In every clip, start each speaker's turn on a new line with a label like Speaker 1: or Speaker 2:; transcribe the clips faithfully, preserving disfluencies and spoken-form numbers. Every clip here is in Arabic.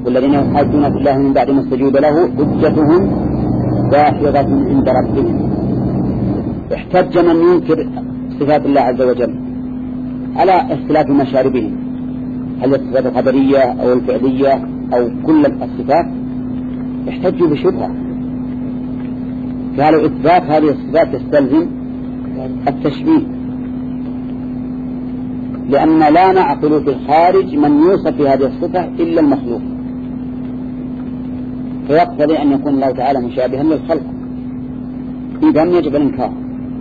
Speaker 1: والذين يحاجون في الله من بعد ما استجيب له حجتهم داحضة عند ربهم. احتج من ينكر صفات الله عز وجل على اختلاف مشاربهم، هل الصفات القدرية أو الفعلية أو كل الصفات، احتجوا بشبهة. قالوا إثبات هذه الصفات يستلزم التشبيه، لأن لا نعقل في الخارج من يوصف بهذه الصفة إلا المخلوق، فيقتضي أن يكون الله تعالى مشابها للخلق، إذن يجب الإنكار.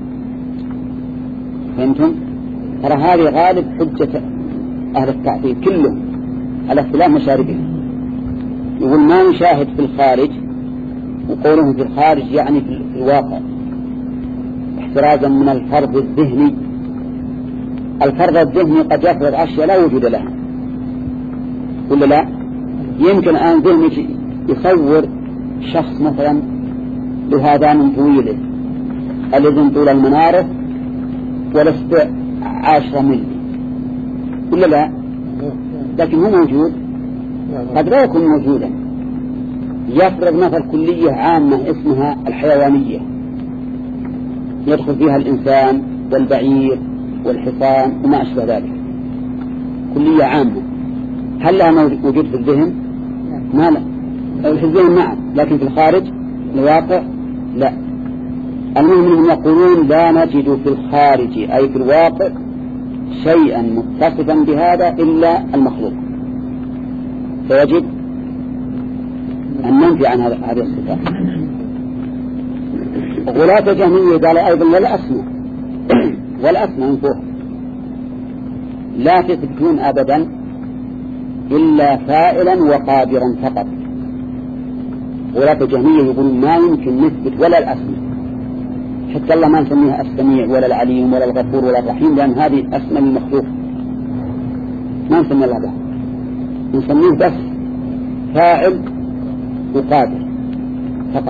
Speaker 1: فهمتم؟ ترى هذه غالب حجة أهل التعطيل كله على اختلاف مشاربهم. يقول ما نشاهد في الخارج، وقولهم في الخارج يعني في الواقع، احترازا من الفرض الذهني. الفرض الذهني قد يفرض أشياء لا وجود لها، ولا لا؟ يمكن أن ذهني يصور شخص مثلا بهذان طويلة، الذين طول المنارة ولست عشرة ملي، ولا لا؟ لكن هو موجود، قد لا يكون موجودا. يفرض مثل كلية عامة اسمها الحيوانية، يدخل فيها الإنسان والبعير والحصان وما أشبه ذلك، كلية عامة. هل لها وجود في الذهن؟ ما لا. في الذهن نعم، لكن في الخارج الواقع لا. المهم أنهم يقولون لا نجد في الخارج أي في الواقع شيئا متصفا بهذا إلا المخلوق، فيجب أن ننفي عن هذه الصفات. غلاة جهمية قال أيضا ولا أسمع ولا أسمع من فوق، لا تثبتون أبدا إلا فاعلا وقادرا فقط. غلاة جهمية يقولون ما يمكن نثبت ولا الأسماء، حتى الله ما نسميها السميع ولا العليم ولا الغفور ولا الرحيم، لأن هذه أسماء المخلوق ما نسمي الله بها، نسميه بس فاعل وقادر فقط.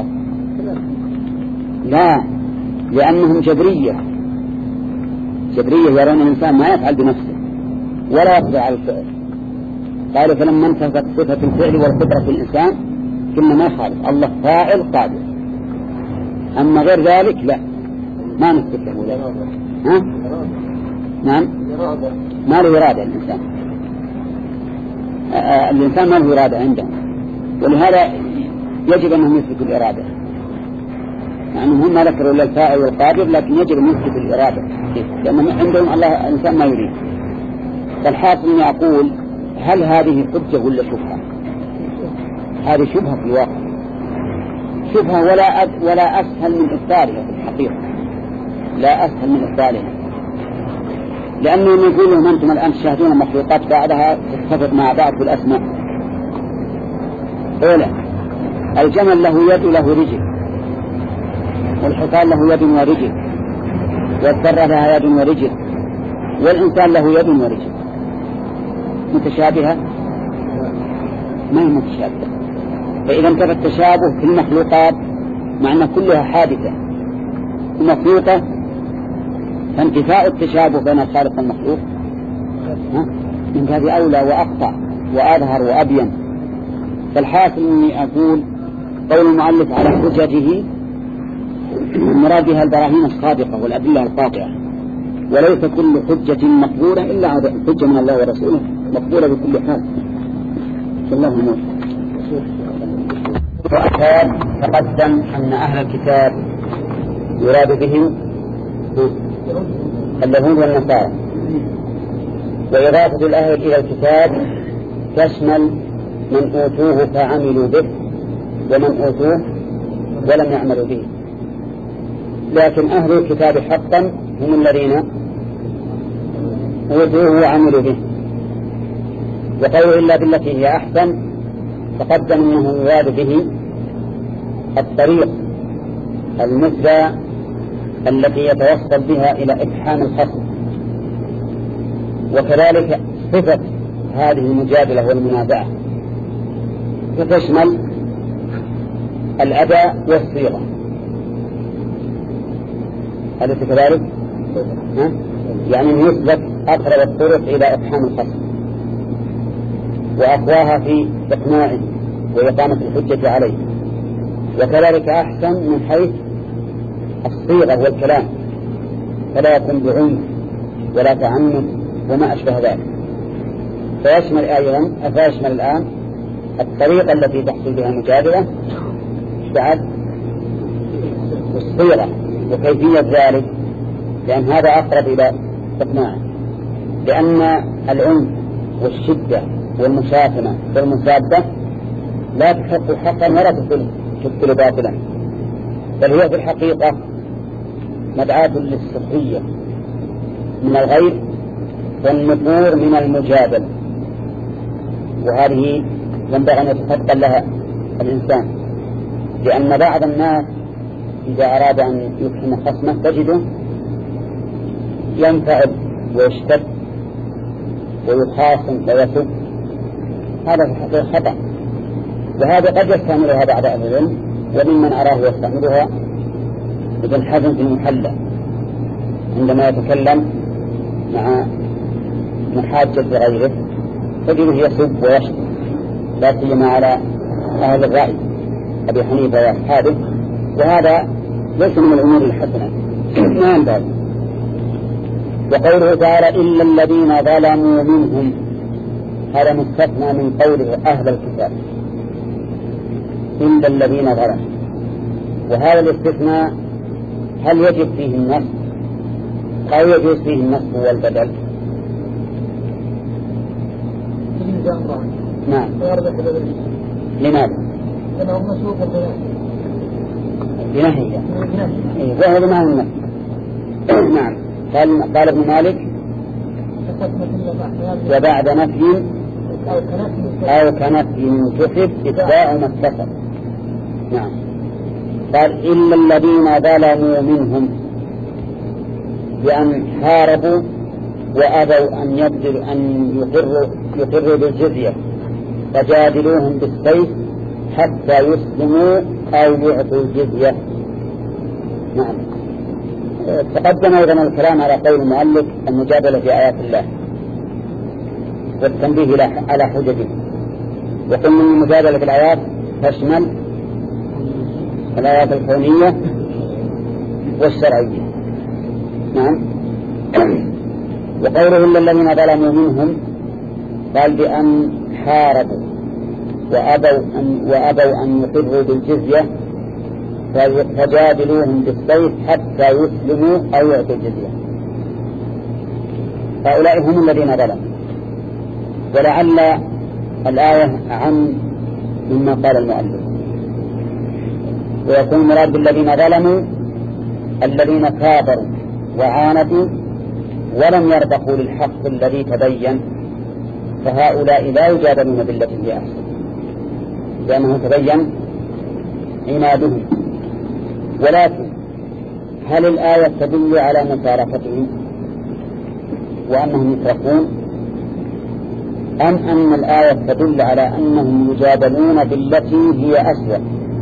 Speaker 1: لا، لأنهم جبرية جبرية يرون الإنسان ما يفعل بنفسه ولا يقدر على الفعل. قالوا فلما انتهت صفة الفعل والقدرة في الإنسان كنا ما خالف، الله فاعل قادر. أما غير ذلك لا، ما نثبت له ذلك. ها؟ نعم، ما له إرادة الإنسان. آه الإنسان ما له إرادة عنده، ولهذا يجب أنهم يثبتوا الإرادة. يعني هم ما ذكروا إلا الفاعل والقادر، لكن يجب أن يثبتوا الإرادة، لأن عندهم الله الإنسان ما يريد. فالحاصل أن يقول هل هذه حجة ولا شبهة؟ هذه شبهة في الواقع، شبهة ولا أد ولا أسهل من إبطالها في الحقيقة، لا أسهل من إبطالها، لأنه يقول لهم أنتم الآن تشاهدون المخلوقات بعضها تتفق مع بعض في الأسماء. أولا الجمل له يد وله رجل، والحصان له يد ورجل، والذرة لها يد ورجل، والإنسان له يد ورجل. متشابهة؟ ما هي متشابهة. فإذا انتفى التشابه في المخلوقات مع أن كلها حادثة ومخلوقة، فانتفاء التشابه بين الخالق والمخلوق من باب أولى وأقطع وأظهر وأبين. فالحاصل أني أقول قول المؤلف على حجته المراد بها البراهين الصادقة والأدلة القاطعة، وليس كل حجة مقبولة إلا حجة من الله ورسوله مقبولة بكل حال. الله موسى وأكاد تقدم أن أهل الكتاب يراد بهم اليهود والنصارى، وإضافة الأهل إلى الكتاب تشمل من أوتوه فعملوا به ومن أوتوه ولم يعملوا به. لكن أهل الكتاب حقا هم الذين أوتوه وعملوا به. وقالوا إلا بالتي هي أحسن تقدم أنه يراد به الطريق المثلى التي يتوصل بها إلى إفحام الخصم، وكذلك صفة هذه المجادلة والمنازعة وتشمل الأداء والصيغة. أليس كذلك؟ يعني يثبت أقرب الطرق إلى إفحام الخصم. وأقواها في إقناعه وإقامة الحجة عليه، وكذلك أحسن من حيث الصيغة والكلام، فلا يكون بعنف ولا تعنف وما أشبه ذلك. فيشمل أيضا فيشمل الآن الطريقة التي تحصل بها المجادلة بعد الصيغة وكيفية ذلك، لأن هذا أقرب إلى إقناعه، لأن العنف والشدة والمشاكمة والمسابة لا تحق حقا ولا تبطل باطلا، بل هي في الحقيقة مدعاة للسخرية من الغير والنفور من المجادل، وهذه ينبغي أن يتفضل لها الإنسان، لأن بعض الناس إذا أراد أن يفهم خصمه تجده ينفعل ويشتد ويخاصم ويسب، هذا في الحقيقة خطأ، وهذا قد يستعملها بعض أهل العلم، وممن أراه يستعملها ابن حزم في المحلى عندما يتكلم مع محاجة غيره تجده يسب ويشتم، لا سيما على أهل الرأي أبي حنيفة وأصحابه، وهذا ليس من الأمور الحسنة ما ينبغي. وقوله تعالى إلا الذين ظلموا منهم، هذا مستثنى من قوله أهل الكتاب، إلا الذين ظلموا، وهذا الاستثناء هل يجب فيه النصب أو يجوز فيه النصب والبدل؟ نعم. لماذا؟
Speaker 2: لأنه مسوق
Speaker 1: بنهي وهذا ما هو النصب. نعم. قال قال ابن مالك وبعد نفي أو كنفي انتخب اتباع ما اتصل. نعم. قال إلا الذين ظلموا منهم بأن حاربوا وأبوا أن يبذلوا أن يقروا يقروا بالجزية فجادلوهم بالسيف حتى يسلموا أو يعطوا الجزية. نعم. تقدم أيضا الكلام على قول المؤلف المجادلة في آيات الله والتنبيه على حججه، وقلنا أن المجادلة في الآيات تشمل الآيات الكونية والشرعية. نعم. وقوله إلا الذين ظلموا منهم قال بأن حاربوا وأبوا أن, وأبوا أن يقروا بالجزية فجادلوهم بالسيف حتى يسلموا أو يعطوا الجزية. هؤلاء هم الذين ظلموا، ولعل الآية عن مما قال المؤلف، ويكون مراد بالذين ظلموا الذين كابروا وعاندوا ولم يرضخوا للحق الذي تبين، فهؤلاء لا يجادلون بالتي هي أحسن لأنه تبين عنادهم. ولكن هل الآية تدل على مشاركتهم وأنهم يتركون، أم أن الآية تدل على أنهم يجادلون بالتي هي أسوأ؟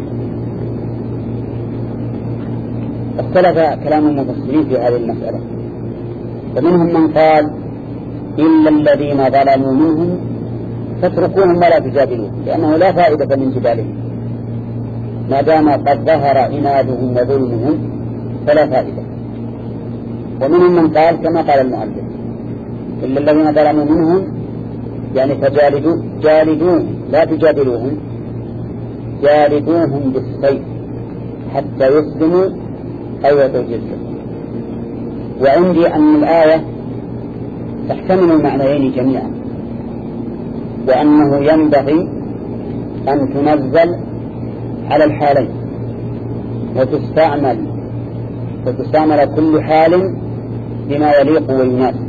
Speaker 1: اختلف كلام المفسرين في هذه المسألة، فمنهم من قال إلا الذين ظلموا منهم فاتركوهم ولا تجادلوهم لأنه لا فائدة من جدالهم ما دام قد ظهر عنادهم وظلمهم فلا فائدة. ومنهم من قال كما قال المؤلف إلا الذين ظلموا منهم يعني فجالدوا جالدوهم لا تجادلوهم، جالدوهم بالسيف حتى يسلموا أو يعطوا الجزية. وعندي أن الآية تحتمل المعنيين جميعا، وأنه ينبغي أن تنزل على الحالين وتستعمل وتستعمل كل حال بما يليق ويناسب.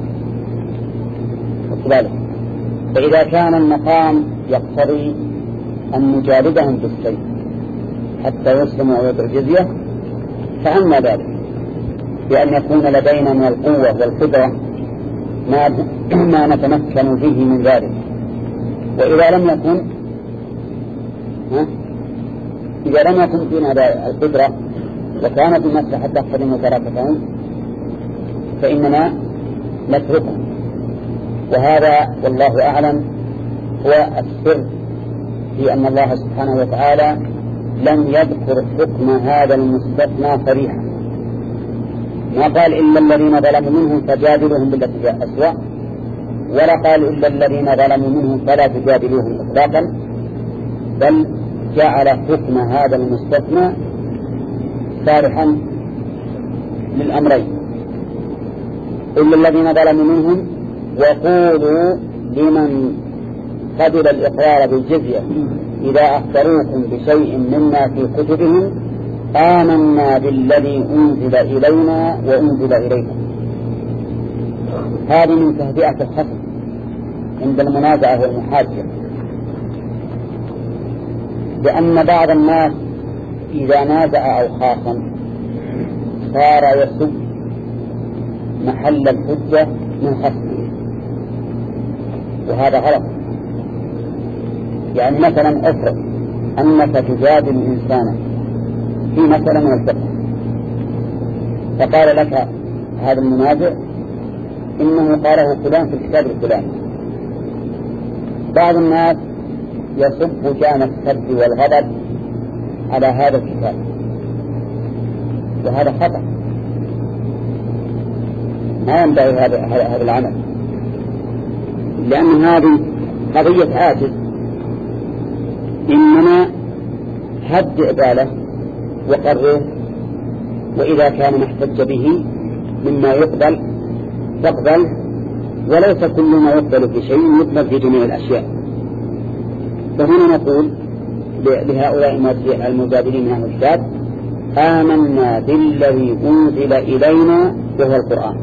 Speaker 1: فإذا كان المقام يقتضي أن نجالدهم بالسيف حتى يسلموا ويعطوا الجزية فعنا ذلك بأن يكون لدينا من القوة والقدرة ما, ما نتمكن به من ذلك. وإذا لم يكن ها؟ إذا لم يكن فينا القدرة وكانت المسلحة تقتضي مشاركتهم فإننا نتركه. وهذا والله أعلم هو السر في أن الله سبحانه وتعالى لم يذكر حكم هذا المستثنى صريحا، ما قال إلا الذين ظلموا منهم فجادلوهم بالتي هي أسوأ، ولا قال إلا الذين ظلموا منهم فلا تجادلوهم إطلاقا، بل جعل حكم هذا المستثنى صالحا للأمرين. إلا الذين ظلموا منهم وقولوا لمن قبل الإقرار بالجزية إذا أخبروكم بشيء مما في كتبهم آمنا بالذي أنزل إلينا وأنزل إليكم. هذه من تهدئة الخصم عند المنازعة والمحاجة، لأن بعض الناس إذا نازع أو خاصم صار يسب محل الحجة من خصمه، وهذا غلط. يعني مثلا افرض أنك تجادل إنسانا في مثلا من الفقه، فقال لك هذا المنازع إنه قاله فلان في الكتاب الفلاني. بعض الناس يصب جان السب والغضب على هذا الكتاب، وهذا خطأ، ما ينبغي هذا هذا العمل، لأن هذه قضية عاجز. إنما هدئ باله وقرره، وإذا كان محتج به مما يقبل تقبل، وليس كل ما يقبل في شيء يقبل في جميع الأشياء. فهنا نقول لهؤلاء المجادلين من أهل الكتاب آمنا بالذي أنزل إلينا وهو القرآن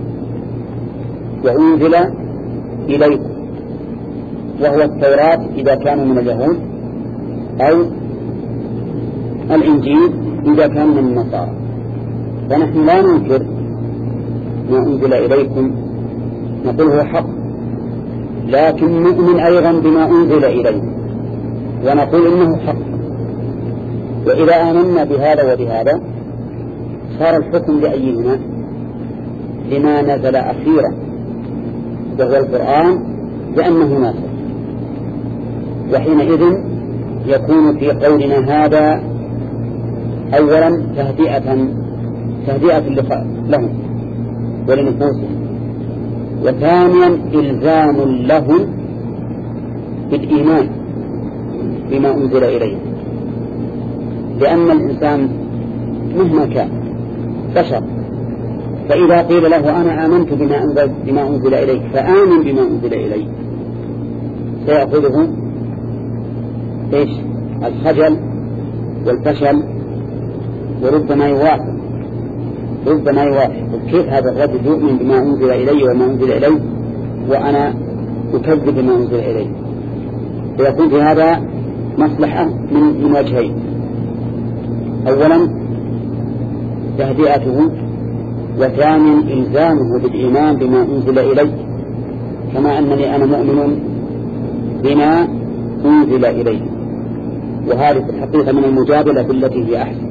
Speaker 1: وأنزل إليكم، وهو التوراة إذا كانوا من اليهود، أو الإنجيل إذا كان من النصارى. فنحن لا ننكر ما أنزل إليكم، نقول هو حق، لكن نؤمن أيضا بما أنزل إليه ونقول إنه حق. وإذا آمنا بهذا وبهذا صار الحكم لأيهما؟ لما نزل أخيرا وهو القرآن، لأنه ناسخ، وحينئذ يكون في قولنا هذا أولا تهدئة تهدئة لهم ولنفوسهم، وثانيا إلزام لهم بالإيمان بما أنزل إليه، لأن الإنسان مهما كان بشر، فإذا قيل له أنا آمنت بما أنزل, بما أنزل إليك فآمن بما أنزل إليك، سيأخذه إيش؟ الخجل والفشل، وربما يوافق ربما يوافق كيف هذا الرجل يؤمن بما أنزل إلي وما أنزل إليه وأنا أكذب بما أنزل إليه. فيكون في هذا مصلحة من, من وجهين: أولا تهدئته، وثانيا إلزامه بالإيمان بما أنزل إليه، كما أنني أنا مؤمن بما أنزل إليه. وهذه في الحقيقة من المجادلة بالتي هي أحسن.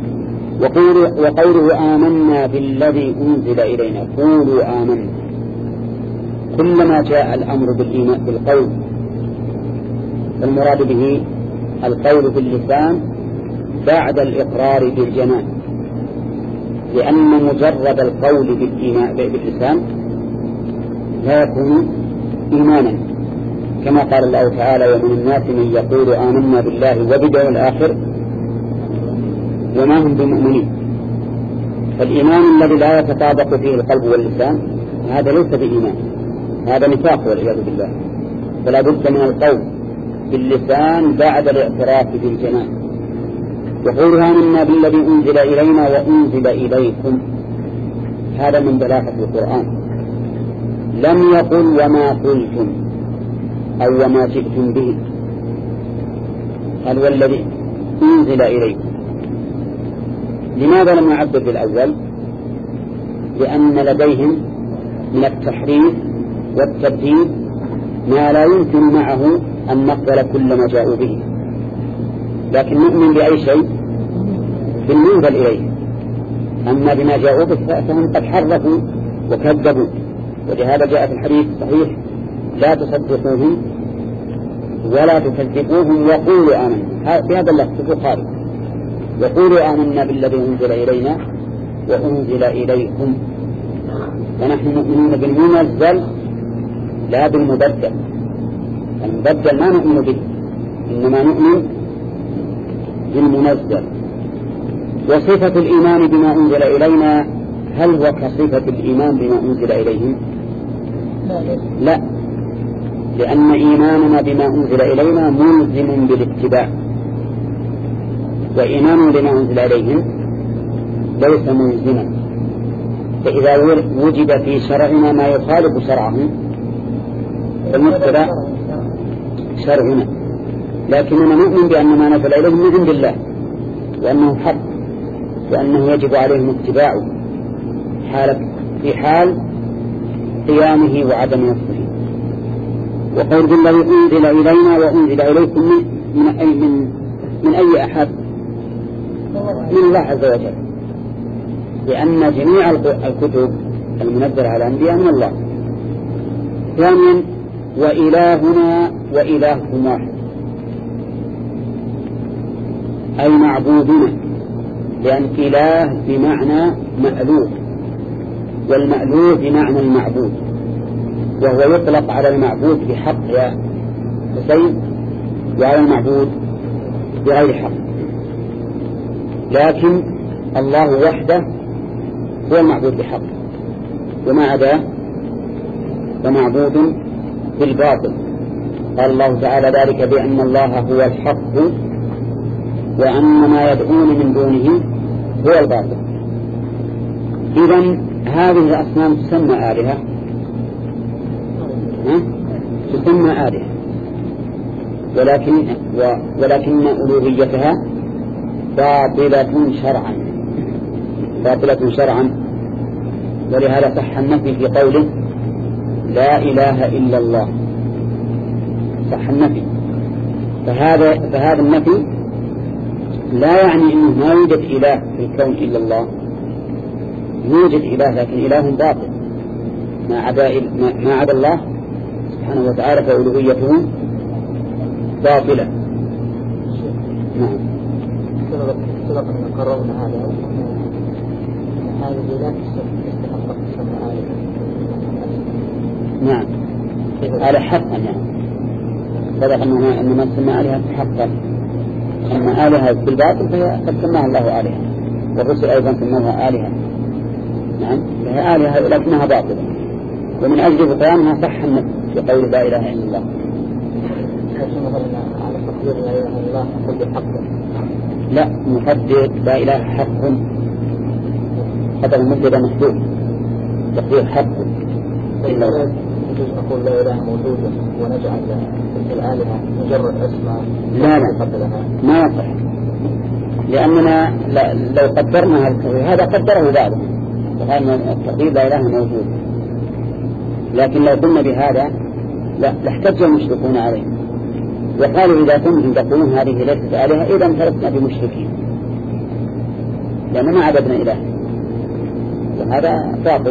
Speaker 1: وقوله آمنا بالذي أنزل إلينا، قولوا آمنا. كلما جاء الأمر بالإيمان بالقول المراد به القول باللسان بعد الإقرار بالجنان، لأن مجرد القول بالإيمان باللسان لا يكون إيمانا، كما قال الله تعالى: ومن الناس من يقول آمنا بالله وباليوم الآخر وما هم بمؤمنين. فالإيمان الذي لا يتطابق فيه القلب واللسان هذا ليس بإيمان، هذا نفاق والعياذ بالله. فلا بد من القول باللسان بعد الاعتراف بالجنان. يقول آمنا بالذي أنزل إلينا وأنزل إليكم، هذا من بلاغة القرآن. لم يقل وما قلتم أو وما جئتم به، قال والذي أنزل إليكم. لماذا لم يعبر بالأول؟ لأن لديهم من التحريف والتبديل ما لا يمكن معه أن نقبل كل ما جاءوا به، لكن نؤمن بأي شيء بالمنزل إليه. أما بما جاءوا به فهم قد حرفوا وكذبوا، ولهذا جاء في الحديث الصحيح: لا تصدقوهم ولا تكذبوهم وقولوا آمنا، بهذا اللفظ في البخاري، وقولوا آمنا بالذي أنزل إلينا وأنزل إليكم، ونحن مؤمنون بالمنزل لا بالمبدل. المبدل ما نؤمن به، إنما نؤمن بالمنزل. وصفة الإيمان بما أنزل إلينا هل هو كصفة الإيمان بما أنزل إليهم؟ لا، لأن إيماننا بما أنزل إلينا ملزم بالاتباع، وإيمان بما أنزل إليهم ليس ملزما. فإذا وجد في شرعنا ما يخالف شرعهم فالمتبع شرعنا، لكننا نؤمن بأن ما نزل إليهم من عند الله، وأنه حق، وأنه يجب عليهم اتباعه حال في حال قيامه وعدم نفسه. وقول بالله أنزل إلينا وأنزل إليكم من, من, أي, من, من أي أحد؟ من الله عز وجل، لأن جميع الكتب المنزلة على الأنبياء من الله. ثانيا وإلهنا وإلهكم واحد، أي معبودنا، لأن إله بمعنى مألوه، والمألوه بمعنى المعبود، وهو يطلق على المعبود بحق يا حسين وعلى المعبود بغير حق. لكن الله وحده هو المعبود بحق، وما عداه فمعبود بالباطل. قال الله تعالى ذلك بأن الله هو الحق وأن ما يدعون من دونه هو الباطل. إذن هذه الأصنام تسمى آلهة، تسمى آلهة، ولكن ولكن ألوهيتها باطلة شرعا، باطلة شرعا. ولهذا صح النفي في قوله لا إله إلا الله، صح النفي. فهذا فهذا النفي لا يعني أنه ما يوجد إله في الكون إلا الله، يوجد إله لكن إله باطل ما عدا ما عدا الله سبحانه وتعالى، فألوهيته باطلة. نعم.
Speaker 2: سبق أن قررنا هذا، هذه لا تستحق تسمى آلهة.
Speaker 1: نعم، على حقا يعني سبق أنه إنما تسمى آلهة حقا، أما آلهة بالباطل فهي قد سماها الله آلهة، والرسل أيضا سموها آلهة. نعم، فهي آلهة لكنها باطلة، ومن أجل بطلانها صح النفي في قول لا إله إلا الله.
Speaker 2: على تقدير لا إله إلا الله كل حق.
Speaker 1: لا، نقدر لا إله حق، قدر المبتدا محدود، تقدير حق.
Speaker 2: إلا يجوز نقول لا إله موجودة ونجعل تلك الآلهة مجرد أسماء.
Speaker 1: لا لا ما يصح، لأننا لو قدرنا هذا قدره بعضهم، وهذا التقدير لا إله موجود، لكن لو قلنا بهذا لا لاحتج المشركون عليه، وقالوا إذا كنتم تقولون هذه ليست آلهة إذا فلسنا بمشركين، لأننا ما عبدنا إله، وهذا باطل.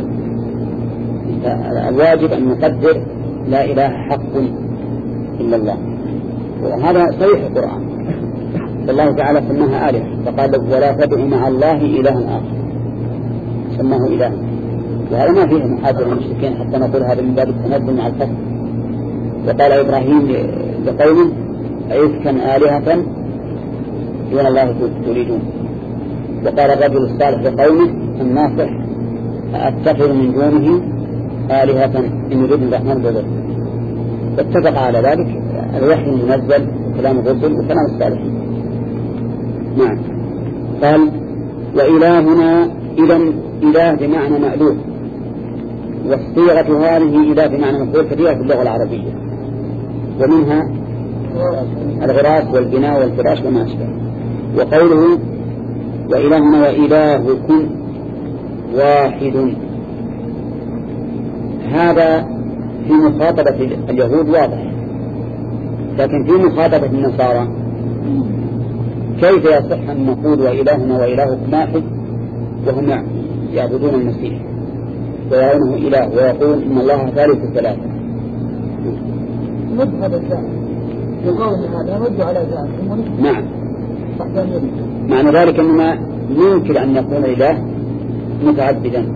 Speaker 1: الواجب أن نقدر لا إله حق إلا الله، وهذا صحيح القرآن. الله تعالى سماها آلهة، فقال ولا تدع مع الله إلها آخر، سماه إله، وهذا ما فيه محاجر المشركين حتى نقول هذا من باب التنزل مع الفصل. وقال إبراهيم لقومه أئفكا آلهة دون الله تريدون. وقال الرجل الصالح لقومه الناصح أتخذ من دونه آلهة إن يريد الرحمن بضر. واتفق على ذلك الوحي المنزل وكلام الرسل وكلام الصالحين. نعم. قال وإلهنا إذن إله بمعنى مألوه، والصيغة هذه إله بمعنى مفعول كثيرة في اللغة العربية، ومنها الغراس والبناء والفراش وما أشبه. وقوله وإلهنا وإلهكم واحد، هذا في مخاطبة اليهود واضح، لكن في مخاطبة النصارى كيف يصح أن نقول وإلهنا وإلهكم واحد وهم يعبدون المسيح ويرونه إله ويقول إن الله ثالث ثلاثة؟
Speaker 2: مذهب الثاني
Speaker 1: نعم. معنى ذلك أنما يمكن أن يكون الإله متعددا،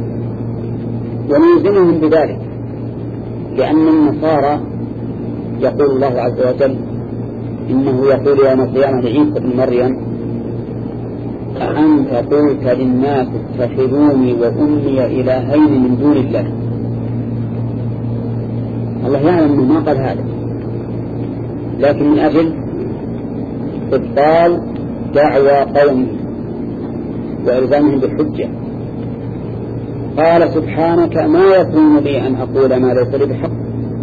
Speaker 1: ونلزمهم بذلك، لأن النصارى يقول الله عز وجل إنه يقول يوم القيامة لعيسى بن مريم أأنت قلت للناس اتخذوني وأمي إلهين من دون الله. الله يعلم أنه ما قال هذا، لكن من أجل إبطال دعوى قومه وإلزامهم بالحجة قال سبحانك ما يكون لي أن أقول ما ليس لي بحق،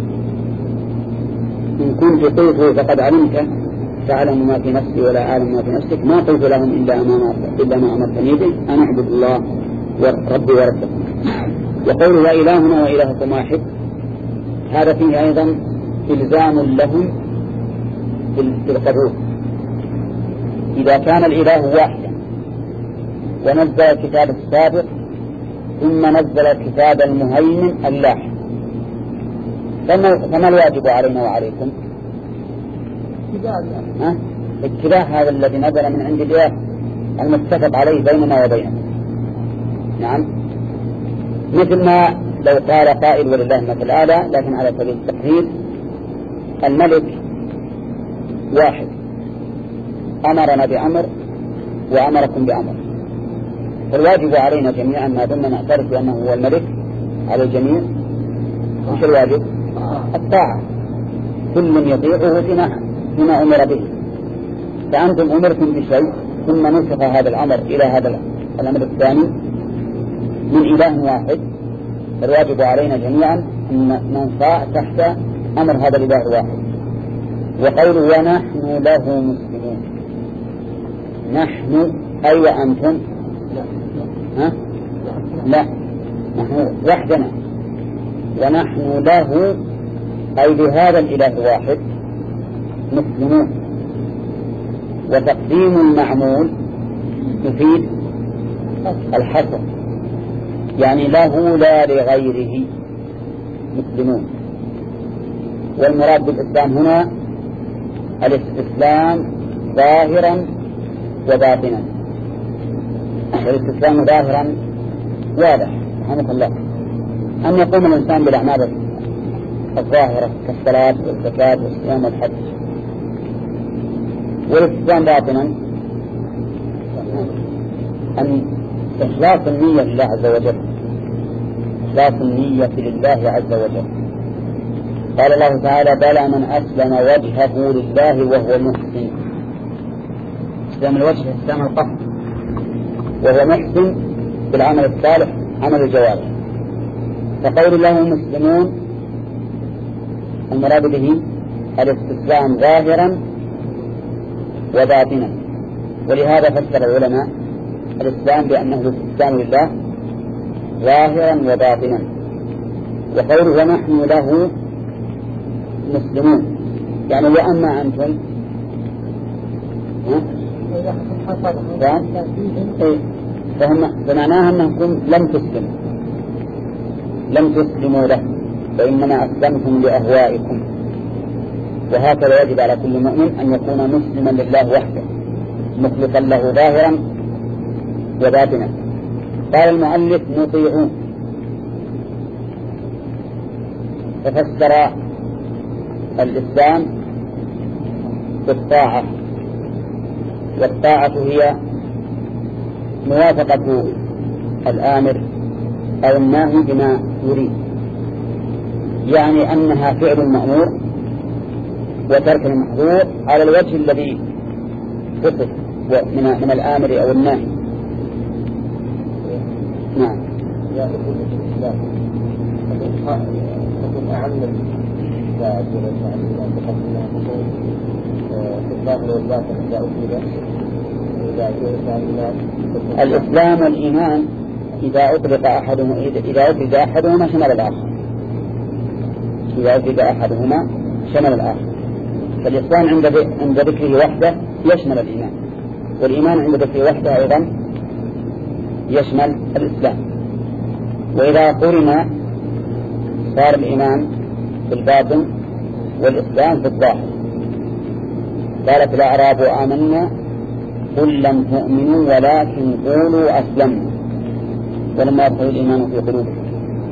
Speaker 1: إن كنت قلته فقد علمت تعلم ما في نفسي ولا أعلم ما في نفسك، ما قلت لهم إلا ما إلا ما أمرتني به أن أعبد الله ربي وربكم. وقوله وإلهنا وإلهكم واحد هذا فيه أيضا إلزام لهم بالقبول. إذا كان الإله واحدا ونزل الكتاب السابق ثم نزل الكتاب المهيمن اللاحق، فما الواجب علينا وعليكم؟ ها؟ اتباع هذا الذي نزل من عند الله المتفق عليه بيننا وبينه. نعم، مثل ما لو قال قائل ولله المثل الأعلى، لكن على سبيل التقرير الملك واحد أمرنا بأمر وأمركم بأمر، فالواجب علينا جميعا ما دمنا نعترف بأنه هو الملك على الجميع مش الواجب الطاعة، كل يطيعه فيما, فيما أمر به. فأنتم أمرتم بشيء ثم نسخ هذا الأمر إلى هذا الأمر الثاني من إله واحد، فالواجب علينا جميعا أن ننصاع تحت أمر هذا الإله الواحد. وقوله ونحن له مسلمون، نحن أي وأنتم؟ ها؟ لا، نحن وحدنا، ونحن له أي بهذا الإله الواحد مسلمون. وتقديم المعمول يفيد الحصر، يعني له لا لغيره مسلمون. والمراد بالإسلام هنا الاستسلام ظاهرا وباطنا. والاستسلام ظاهرا واضح رحمه الله أن يقوم الإنسان بالأعمال الظاهرة كالصلاة والزكاة والصيام والحج. والاستسلام باطنا أن إخلاص النية لله عز وجل، إخلاص النية لله عز وجل. قال الله تعالى بلى من أسلم وجهه لله وهو محسن. إسلام الوجه إسلام القصد، وهو محسن بالعمل الصالح عمل الجوارح. فقول الله مسلمون المراد به الاستسلام ظاهرا وباطنا. ولهذا فسر العلماء الإسلام بأنه الاستسلام لله ظاهرا وباطنا. وقوله ونحن له مسلمون يعني وأما أنتم فهم فمعناها أنكم لم تسلموا لم تسلموا له، فإنما أسلمتم لأهوائكم. وهكذا يجب على كل مؤمن أن يكون مسلما لله وحده مخلصا له ظاهرا وباطنا. قال المؤلف مطيعون، ففسر الإسلام بالطاعة، والطاعة هي موافقة الآمر أو الناهي بما يريد، يعني أنها فعل المأمور وترك المحظور على الوجه الذي وصف من من الآمر أو الناهي. نعم. الإسلام والإيمان إذا أطلق أحدهما إذا أطلق أحدهما شمل الآخر، إذا أطلق أحدهما شمل الآخر. فالإسلام عند عند ذكره وحده يشمل الإيمان، والإيمان عند ذكره وحده أيضا يشمل الإسلام. وإذا قرن صار الإيمان بالباطن والإسلام بالظاهر. قالت الأعراب آمنا قل لم تؤمنوا ولكن قولوا أسلمنا ولما يدخل الإيمان في قلوبكم.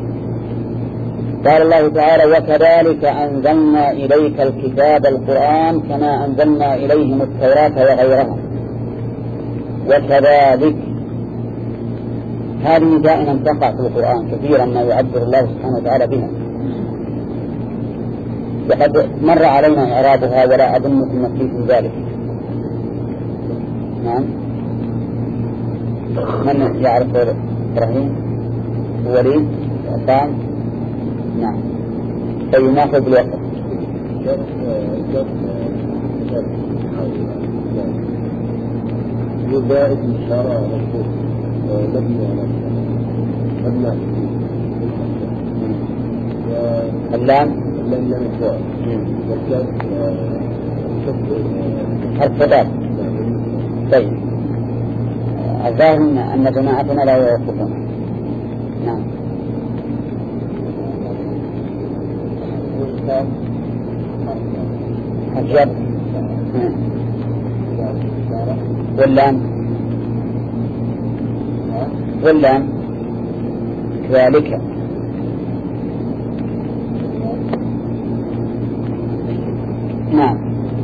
Speaker 1: قال الله تعالى وكذلك أنزلنا إليك الكتاب القرآن كما أنزلنا إليهم التوراة وغيرها. وكذلك هذه دائما تقع في القرآن كثيرا ما يعبر الله سبحانه وتعالى بها، وقد مر علينا إعرابها ولا أظنكم نسيتم ذلك. نعم من يعرف إبراهيم وليد عطان؟ نعم طيب ناخذ بالوقت.
Speaker 2: يبارك الشارع والصوت لبني على
Speaker 1: اللام
Speaker 2: اللام الفوق والكاف
Speaker 1: حرف فتاة. طيب الظاهر أن جماعتنا لا يوافقون. نعم الجر واللام واللام كذلك. نعم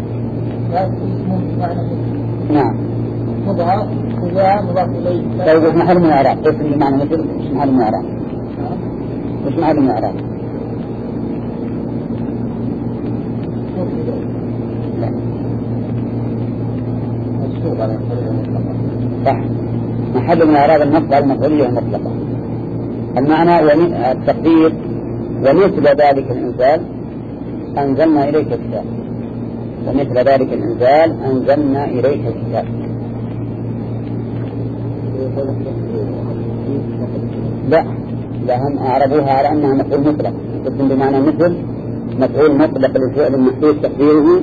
Speaker 1: نعم
Speaker 2: مضاف إذا مضاف إليه.
Speaker 1: طيب وش محل من الإعراب؟ قلت لي معنى مثل وش محل من الإعراب؟ وش محل من الإعراب؟ صح محل من أعراب النصب على المفعولية المطلقة. المعنى والتقدير ومثل ذلك الإنزال أنزلنا إليك الكتاب ومثل ذلك الإنزال أنزلنا إليك الكتاب. لا لا هم أعربوها على أنها مفعول مطلق تكون بمعنى مثل مفعول مطلق للفعل المحدود تقديره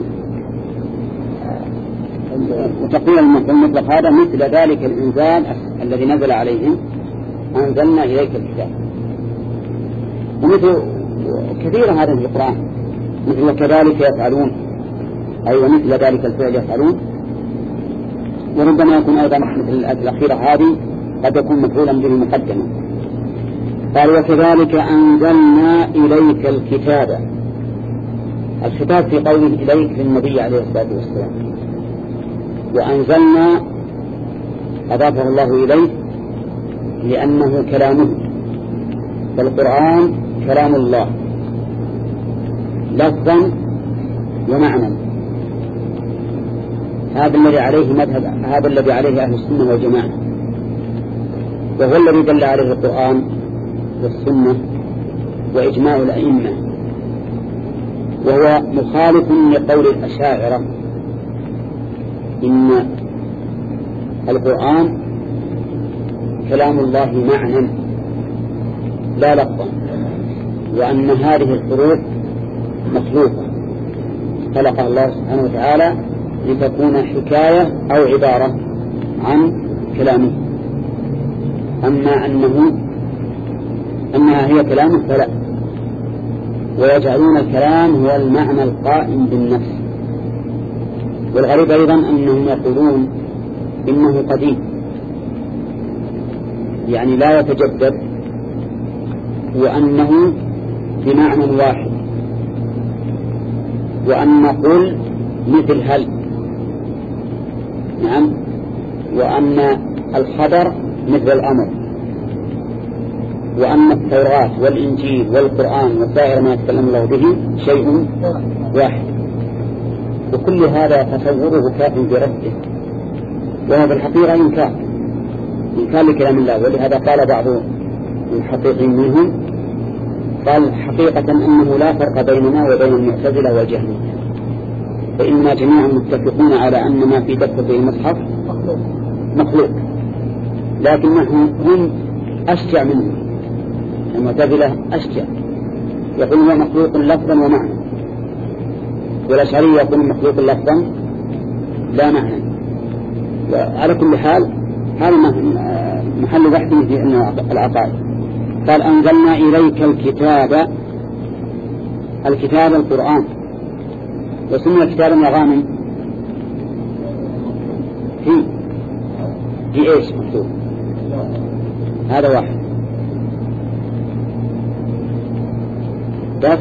Speaker 1: وتقدير المفعول المطلق هذا مثل ذلك الإنزال الذي نزل عليهم أنزلنا إليك الكتاب. ومثل كثيرا هذا في القرآن مثل وكذلك يفعلون أي أيوة ومثل ذلك الفعل يفعلون. وربما يكون أيضا مثل الأخيرة هذه قد يكون مفعولا به مقدما. قال وكذلك أنزلنا إليك الكتاب. الكتاب في قوله إليك للنبي عليه الصلاة والسلام وأنزلنا أضافه الله إليه لأنه كلامه فالقرآن كلام الله لفظا ومعنى. هذا الذي عليه مذهب هذا الذي عليه أهل السنة والجماعة وهو الذي دل عليه القرآن والسنة وإجماع الأئمة وهو مخالف لقول الأشاعرة إن القرآن كلام الله معنى لا لفظا وأن هذه الحروف مخلوقة خلقها الله سبحانه وتعالى لتكون حكاية أو عبارة عن كلامه. أما أنه أنها هي كلامه فلا. ويجعلون الكلام هو المعنى القائم بالنفس. والغريب أيضا أنهم يقولون إنه قديم يعني لا يتجدد وأنه بمعنى واحد وأن قل مثل هل. نعم وأن الخبر مثل الأمر وأن التوراة والإنجيل والقرآن وسائر ما يتكلم الله به شيء واحد. وكل هذا تصوره كاف برده وهو بالحقيقة إنكار إنكار لكلام الله. ولهذا قال بعض المحققين منهم قال حقيقة أنه لا فرق بيننا وبين المعتزلة والجهمية فإننا جميعا متفقون على أن ما في دفتر المصحف مخلوق لكن نحن هم أشجع منه. المعتزلة أشجع يقول هو مخلوق لفظا ومعنى والأشعري يقول مخلوق لفظا لا معنى. وعلى كل حال هذا محل بحث في العقائد. قال أنزلنا إليك الكتاب الكتاب القرآن وسمي كتابا يا غانم في في إيش مكتوب؟ هذا واحد بس.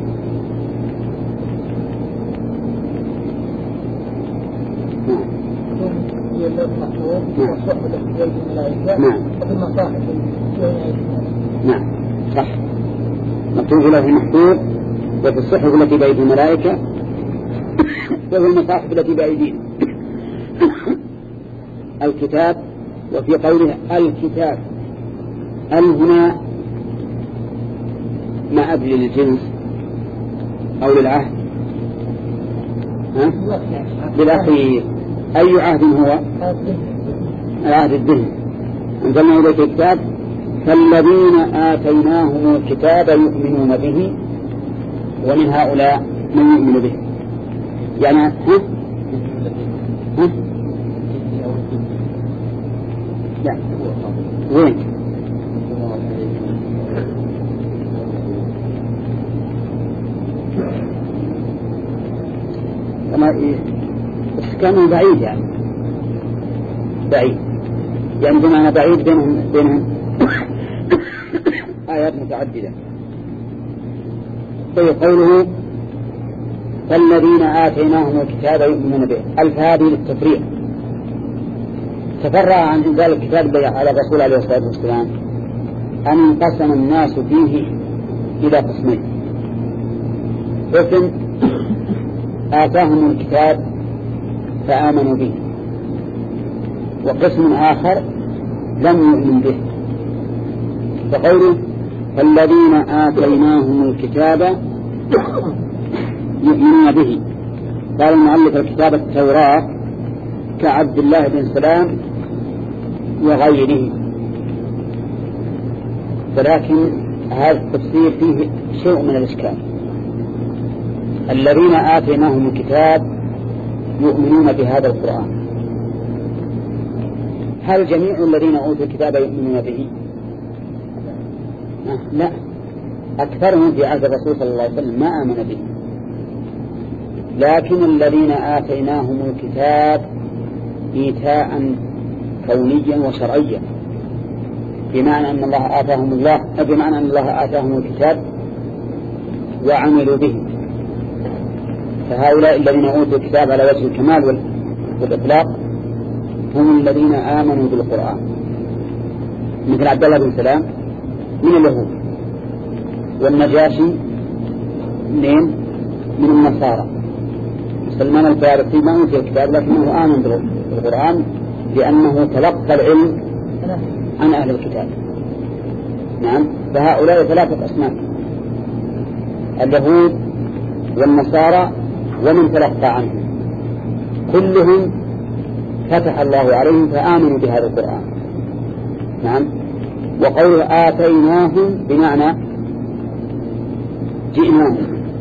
Speaker 1: نعم نعم صح، مكتوب له المحفوظ وفي الصحف التي بأيدي الملائكة وفي المصاحف التي بأيدينا الكتاب. وفي قوله الكتاب ال هنا ما أدري للجنس أو للعهد، ها؟ بالأخير. أي عهد هو؟ العهد الذهني. أنزلنا إليك الكتاب فالذين آتيناهم الكتاب يؤمنون به ومن هؤلاء من يؤمن به. يعني ها؟ ها؟ لا وين؟ كانوا بعيد يعني بعيد يعني بمعنى بعيد بينهم بينهم آيات متعددة. طيب قوله فالذين آتيناهم الكتاب يؤمنون به، ألف هذه للتفريق. تفرع عن إنزال الكتاب على الرسول عليه الصلاة والسلام أن انقسم الناس فيه إلى قسمين: قسم آتاهم الكتاب فآمنوا به، وقسم آخر لم يؤمن به. فقوله فالذين آتيناهم الكتاب يؤمنون به، قال المؤلف الكتاب التوراة كعبد الله بن سلام وغيره، ولكن هذا التفسير فيه شيء من الإشكال. الذين آتيناهم الكتاب يؤمنون بهذا القرآن، هل جميع الذين أوتوا الكتاب يؤمنون به؟ لا، أكثرهم في عهد الرسول صلى الله عليه وسلم ما آمن به. لكن الذين آتيناهم الكتاب إيتاء كونيا وشرعيا، بمعنى أن الله آتاهم الله بمعنى أن الله آتاهم الكتاب وعملوا به. فهؤلاء الذين أوتوا الكتاب على وجه الكمال والإطلاق هم الذين آمنوا بالقرآن، مثل عبد الله بن سلام من اليهود، والنجاشي من من النصارى، سلمان الفارسي ما أوتي الكتاب لكنه آمن بالقرآن لأنه تلقى العلم عن أهل الكتاب. نعم، فهؤلاء ثلاثة أصناف: اليهود والنصارى ومن تلقى عنهم، كلهم فتح الله عليهم فآمنوا بهذا القرآن. نعم. وقوله آتيناهم بمعنى جئناهم،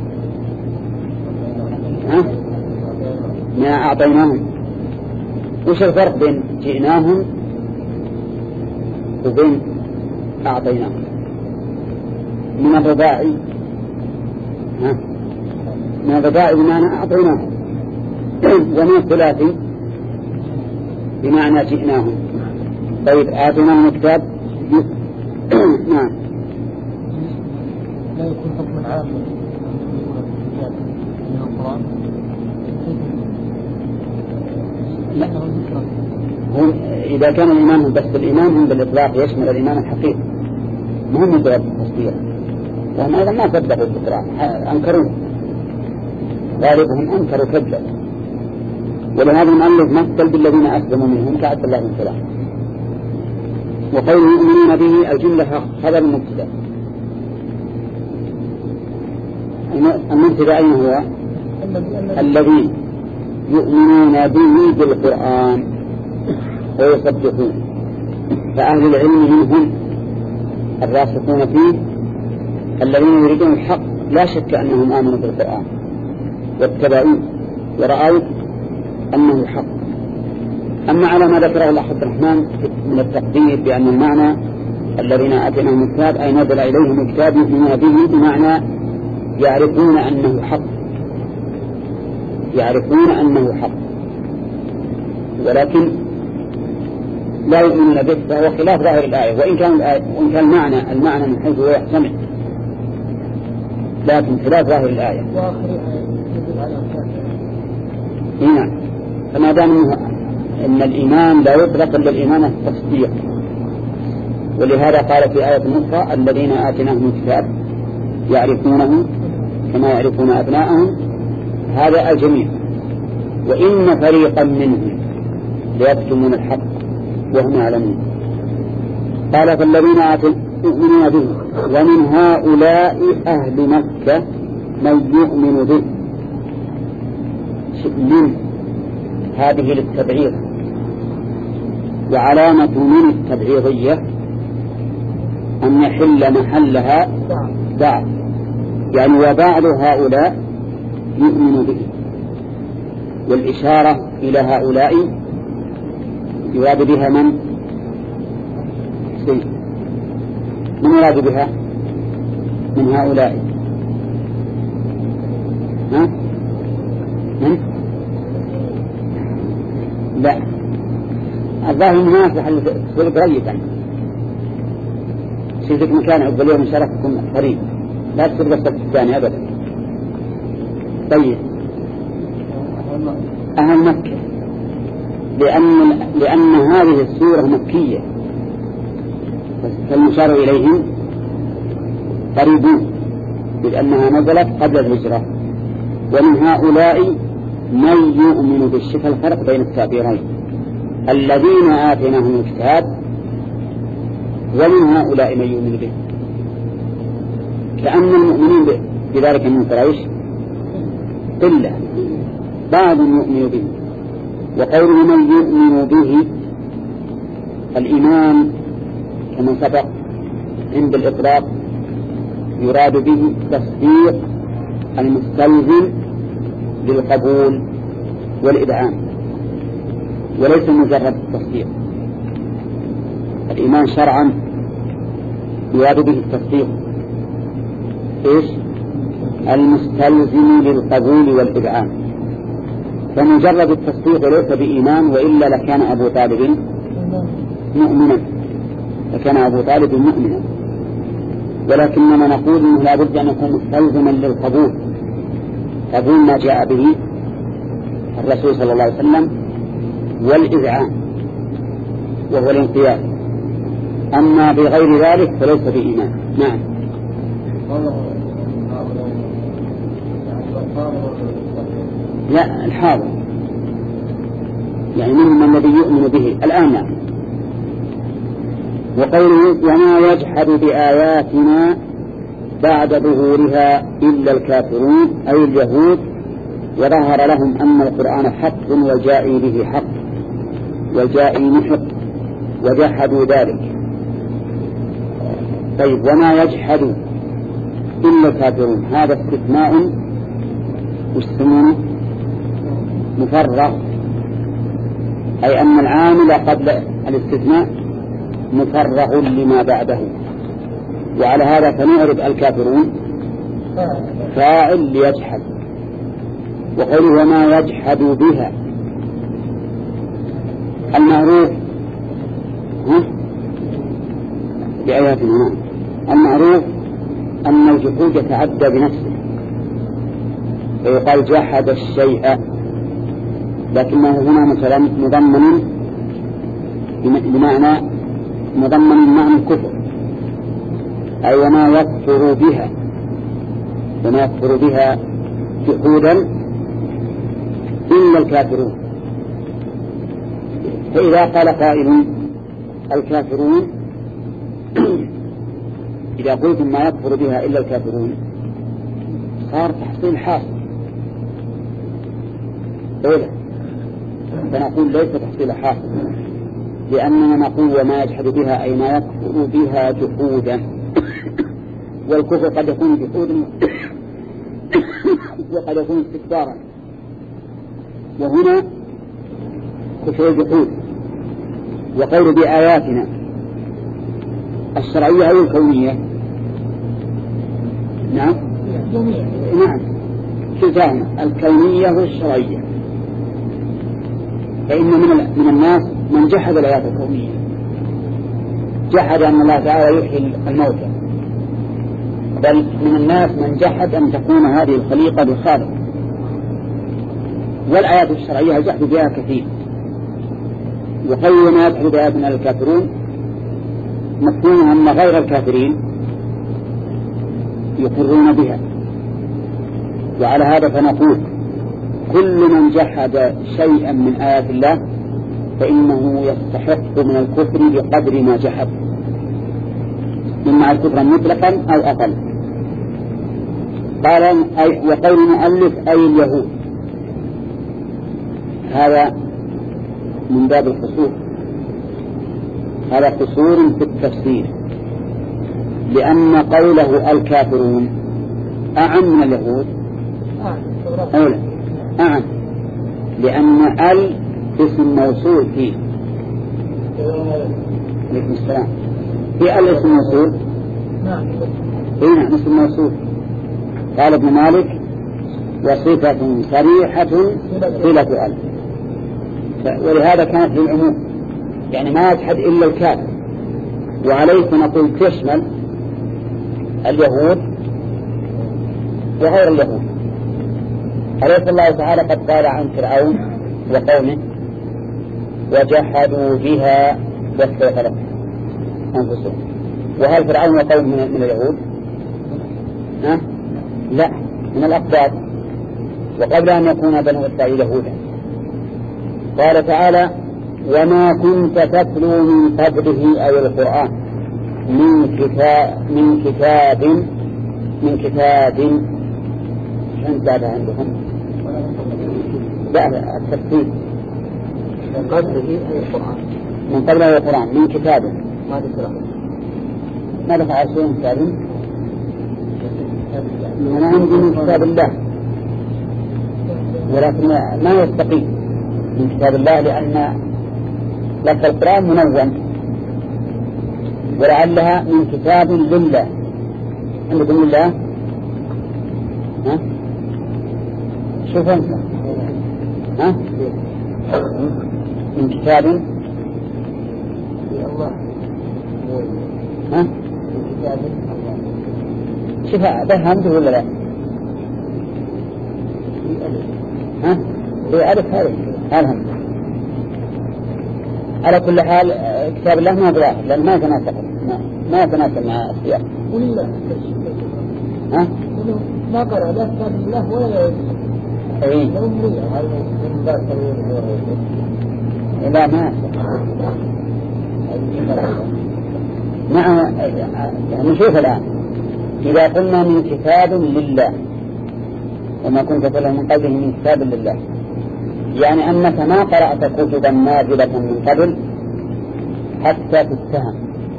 Speaker 1: ها؟ ما أعطيناهم. وش الفرق بين جئناهم وبين أعطيناهم؟ من الرباعي، ها؟ من الرباعي بمعنى أعطيناهم، ومن الثلاثي بمعنى جئناهم. طيب آتيناهم الكتاب نعم.
Speaker 2: لا يكون حكم عام من القرآن.
Speaker 1: لا، هم إذا كان الإيمان هم بس الإيمان هم بالإطلاق يشمل الإيمان الحقيقي، مهم مجرد التصديق، وهم أيضا ما صدقوا بالقرآن، أنكروه، غالبهم أنكروا كذبا. ولهذا المؤلف مثل بالذين أسلموا منهم كعبد الله بن سلام. وقوله يؤمنون به الجملة خبر المبتدأ. المبتدأ أين هو؟ الذين يؤمنون به بالقرآن ويصدقون. فأهل العلم منهم الراسخون فيه الذين يريدون الحق لا شك أنهم آمنوا بالقرآن واتبعوه ورأوا أنه حق. أما على ما ذكره الله عبد الرحمن من التقدير بأن المعنى الذين آتيناهم الكتاب أي نزل إليهم الكتاب يؤمنون به بمعنى يعرفون أنه حق، يعرفون أنه حق. ولكن لا يؤمنون به، فهو خلاف ظاهر الآية، وإن كان الآية وإن كان المعنى المعنى من حيث هو يحتمل، لكن خلاف ظاهر الآية. نعم. فما دام أن الإيمان لا يطلق إلا الإيمان التصديق، ولهذا قال في آية أخرى: الذين آتيناهم الكتاب يعرفونه كما يعرفون أبناءهم، هذا الجميع. وإن فريقا منهم ليكتمون الحق وهم يعلمون. قال: فالذين يؤمنون به ومن هؤلاء أهل مكة من يؤمن به. من هذه للتبعيض، وعلامة من التبعيضية أن يحل محلها بعض، يعني وبعض هؤلاء يؤمن به، والإشارة إلى هؤلاء يراد بها من؟ من يراد بها من هؤلاء؟ ها؟ من؟ لا، الظاهر الناس لحل تسويق ريبا سيدك مكان عقب اليوم شرفكم قريب، لا تسويق السبت الثاني أبدا. طيب، أهل مكة، لأن, لأن هذه السورة مكية، فالمشار إليهم قريبون، لأنها نزلت قبل الهجرة. ومن هؤلاء من يؤمن بالشفا، الفرق بين التعبيرين: الذين آتيناهم الكتاب، ومن هؤلاء من يؤمن به، كأن المؤمنين بذلك من قريش قلة، بعض يؤمن به. وقوله من يؤمن به، الإيمان كما سبق عند الإطلاق يراد به تصديق المستلزم للقبول والإذعان، وليس مجرد التصديق. الإيمان شرعا يراد به التصديق إيش؟ المستلزم للقبول والإذعان، فمجرد التصديق ليس بإيمان، وإلا لكان أبو طالب مؤمنا، لكان أبو طالب مؤمنا. ولكننا نقول إنه لا بد أن يكون مستلزما للقبول، قبول ما جاء به الرسول صلى الله عليه وسلم، والإذعان وهو الانقياد. أما بغير ذلك فليس بإيمان. نعم. لا، الحاضر يعني منهم الذي يؤمن به الآن. نعم. وقوله وما يجحد بآياتنا بعد ظهورها إلا الكافرون، أي اليهود، وظهر لهم أن القرآن حق والجائي به حق والجائي محق، وجحدوا ذلك. طيب، وما يجحد إلا الكافرون، هذا استثناء واستثناء مفرغ، أي أن العامل قبل الاستثناء مفرغ لما بعده. وعلى هذا فنعرف الكافرون فاعل ليجحد. وقوله وما يجحد بها، المعروف بآياتنا، المعروف أن الجحود يتعدى بنفسه، فيقال جحد الشيء، لكنه هنا مثلا مضمن بمعنى مضمن معنى الكفر، أي وما يكفر بها، وما يكفر بها جحودا إلا الكافرون. فإذا قال قائل الكافرون، إذا قلتم ما يكفر بها إلا الكافرون، صار تحصيل حاصل. أولا فنقول ليس تحصيل حاصل، لأننا نقول وما يجحد بها أي ما يكفر بها جحودا، والكفر قد يكون جحودا وقد يكون استكبارا، وهنا كفر الجحود. وقول بآياتنا الشرعية أو الكونية؟ نعم نعم كتابنا الكونية والشرعية. فإن من, من الناس من جحد الآيات الكونية، جحد أن الله تعالى يحيي الموتى، بل من الناس من جحد أن تكون هذه الخليقة بخالق. والآيات الشرعية جحد بها كثير، وخير ما يجحد بآياتنا الكافرون، مفهوم أن غير الكافرين يقرون بها. وعلى هذا فنقول كل من جحد شيئا من آيات الله فإنه يستحق من الكفر بقدر ما جحد، إما الكفر مطلقا أو أقل. قال أي وقول المؤلف أي اليهود، هذا من باب القصور، هذا قصور في التفسير، لأن قوله الكافرون أعم من اليهود أولا، أعم، لأن ال اسم موصول فيه. عليكم السلام. في ال اسم موصول؟ نعم اسم موصول. قال ابن مالك وصفة صريحة صلة ال، ولهذا كانت للعموم، يعني ما يجحد إلا الكافر. وعليه نقول تشمل اليهود وغير اليهود. أليس الله تعالى قد قال عن فرعون وقومه وجحدوا بها واستيقنت أنفسهم؟ وهل فرعون وقوم من, من اليهود؟ ها؟ لا، من الأقطاب، وقبل أن يكون بنو إسرائيل يهودا. قال تعالى وما كنت تتلو من قبله أي القرآن من كتاب من كتاب من كتاب شن كتاب عندهم؟ لا، التفسير
Speaker 2: من قبله أي القرآن،
Speaker 1: من قبله القرآن من كتاب.
Speaker 2: ما ذكره
Speaker 1: ما دفع عشرين كتاب؟ أنا عندي من كتاب الله، ولكن ما يستقيم من كتاب الله، لأن لفظ القرآن منون، ولعلها من كتاب لله. عندكم الله؟ ها؟ شوف أنت، ها؟ من كتاب
Speaker 2: الله،
Speaker 1: ها؟
Speaker 2: من كتاب الله.
Speaker 1: شوف فهمته ولا لا؟ ها؟ في ألف هذا هذا على كل حال كتاب الله ما ظاهر، لأن ما يتناسب ما, ما يتناسب مع السياق.
Speaker 2: ولا
Speaker 1: ها؟
Speaker 2: ما قرأ لا كتاب الله ولا
Speaker 1: أي لا ما مع نشوف الآن إذا قلنا من كتاب لله وما كنت تتلو من قبله من كتاب لله، يعني أنك ما قرأت كتبا نازلة من قبل حتى تتهم.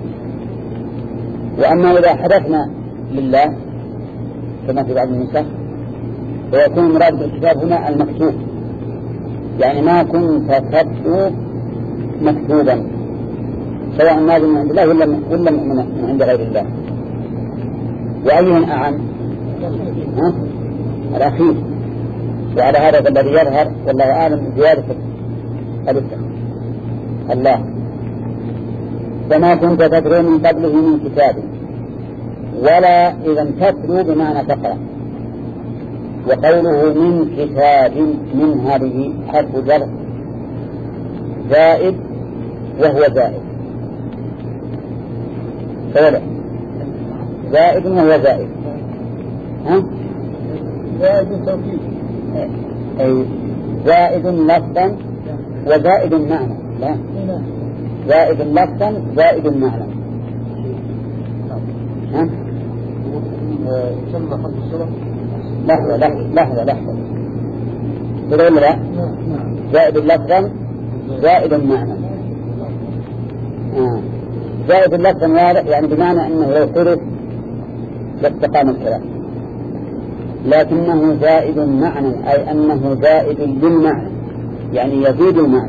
Speaker 1: وأما إذا حدثنا لله كما في بعض النسخ فيكون مراد بالكتاب هنا المكتوب، يعني ما كنت تتلو مكتوبا سواء نازل من عند الله ولا ولا من عند غير الله. وأيهن أعم؟ ها؟ الأخير. وعلى هذا الذي يظهر والله أعلم زيادة الاسم الله. فما كنت تتلو من قبله من كتاب، ولا إذا تتلو بمعنى تقرأ. وقوله من كتاب من هذه حرف جر زائد وهو زائد، فولا زائد وهو زائد. ها؟
Speaker 2: زائد توكيد،
Speaker 1: أي زائد لفظا وزائد معنى. لا، زائد لفظا زائد معنى. ها؟
Speaker 2: ثم خمس صورة.
Speaker 1: لحظة لحظة لحظة لحظة تقول لا؟ زائد لفظا زائد معنى. آه. زائد لفظا واضح، يعني بمعنى أنه لو حرف لاستقام الكلام، لكنه زائد معنى أي أنه زائد للمعنى، يعني يزيد المعنى.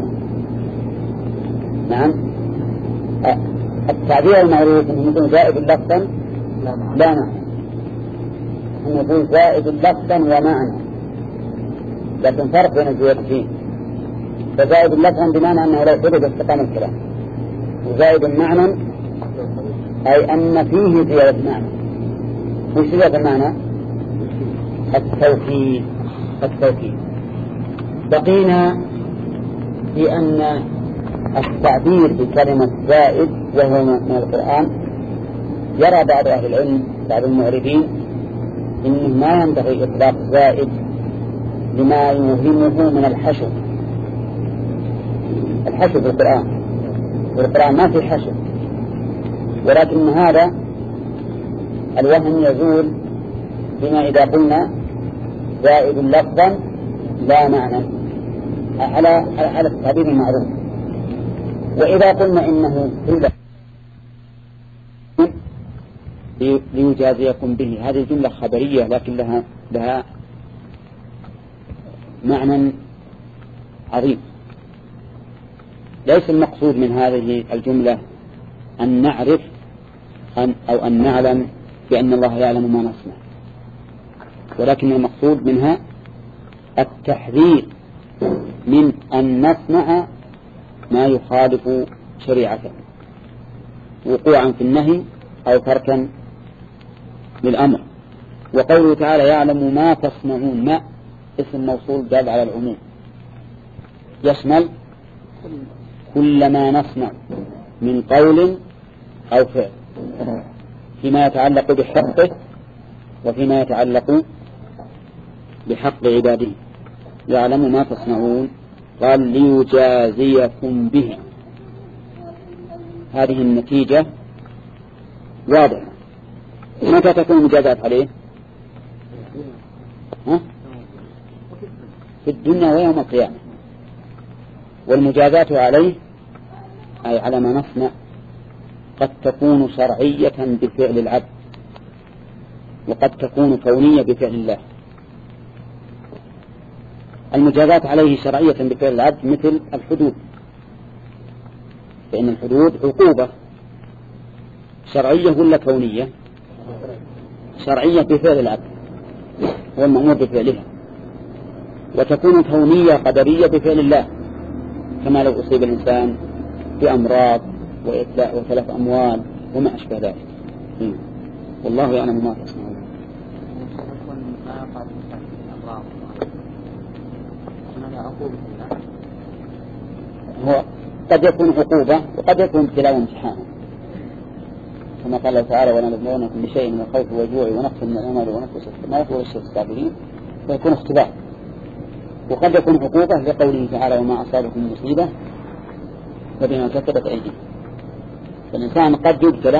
Speaker 1: نعم. التعبير المعروف أنه يكون زائد لفظا لا معنى، أنه يكون زائد لفظا ومعنى، لكن فرق بين الزيادتين. فزائد لفظا بمعنى أنه لو حدث استقام الكلام، وزائد معنى أي أن فيه زيادة معنى. وش زيادة معنى؟ التوكيد. التوكيد. بقينا في أن التعبير بكلمة زائد وهو من القرآن يرى بعض أهل العلم بعض المعربين إنه ما ينبغي إطلاق زائد لما يوهمه من الحشو. الحشو في القرآن، والقرآن ما في حشو، ولكن هذا الوهم يزول بما إذا قلنا زائد لفظا لا معنى على على التعبير المعروف. وإذا قلنا إنه ليجازيكم به، هذه جملة خبرية لكن لها لها معنى عظيم. ليس المقصود من هذه الجملة أن نعرف أن أو أن نعلم بأن الله يعلم ما نصنع، ولكن المقصود منها التحذير من أن نصنع ما يخالف شريعته وقوعا في النهي أو تركا للأمر. وقوله تعالى يعلم ما تصنعون، ما اسم موصول دال على العموم، يشمل كل ما نصنع من قول أو فعل فيما يتعلق بحقه وفيما يتعلق بحق عباده. يعلم ما تصنعون، قال ليجازيكم به. هذه النتيجة واضحة. متى تكون المجازات عليه؟ ها؟ في الدنيا ويوم القيامة. والمجازات عليه أي على ما نصنع قد تكون شرعية بفعل العبد، وقد تكون كونية بفعل الله. المجازات عليه شرعية بفعل العبد مثل الحدود، فإن الحدود عقوبة شرعية ولا كونية؟ شرعية بفعل العبد، هو المأمور بفعلها. وتكون كونية قدرية بفعل الله، كما لو أصيب الإنسان بأمراض وإتلاء وتلف أموال وما أشبه ذلك. والله يعلم ما تصنعون. هو قد يكون عقوبة وقد يكون ابتلاء وامتحان، كما قال الله تعالى ولنبلونكم بشيء من الخوف والجوع ونقص من الأموال ونقص الثمرات وبشر الصابرين، فيكون اختبار. وقد يكون عقوبة لقوله تعالى وما أصابكم مصيبة فبما كسبت أيديكم. فالإنسان قد يبتلى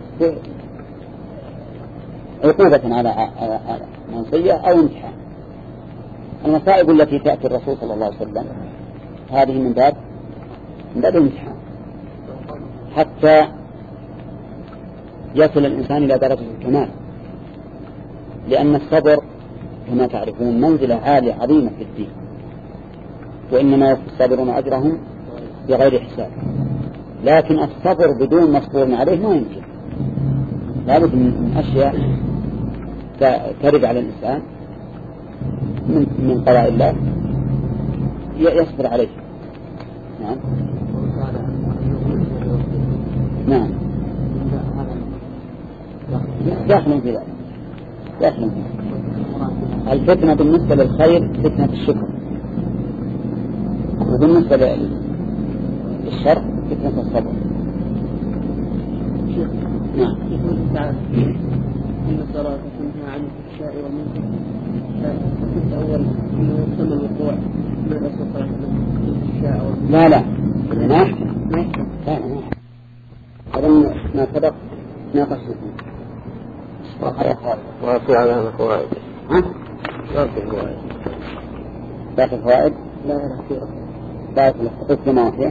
Speaker 1: عقوبة على معصية أو امتحان. المصائب التي تأتي الرسول صلى الله عليه وسلم هذه من باب من باب الامتحان، حتى يصل الإنسان إلى درجة الكمال. لأن الصبر كما تعرفون منزلة عالية عظيمة في الدين، وإنما يوفي الصابرون أجرهم بغير حساب. لكن الصبر بدون مصبور عليه ما يمكن، لابد من أشياء ترد على الإنسان من من قضاء الله يصبر عليه. نعم نعم داخل في ذلك، داخل في الفتنة بالنسبة للخير فتنة الشكر، وبالنسبة للشر فتنة الصبر. نعم.
Speaker 3: إن الصلاة تنهى عن الفحشاء والمنكر، فكنت أول إنه يسمى الوقوع من الرسول صلى الله عليه وسلم الفحشاء والمنكر.
Speaker 1: لا لا ما يحسن ما يحسن لا لا أظن ما سبق ناقشنا
Speaker 2: ما في على الفوائد.
Speaker 1: ها؟
Speaker 2: ما في فوائد.
Speaker 1: باقي الفوائد؟
Speaker 2: لا لا كثيرة.
Speaker 1: باقي الحقوق ما فيه.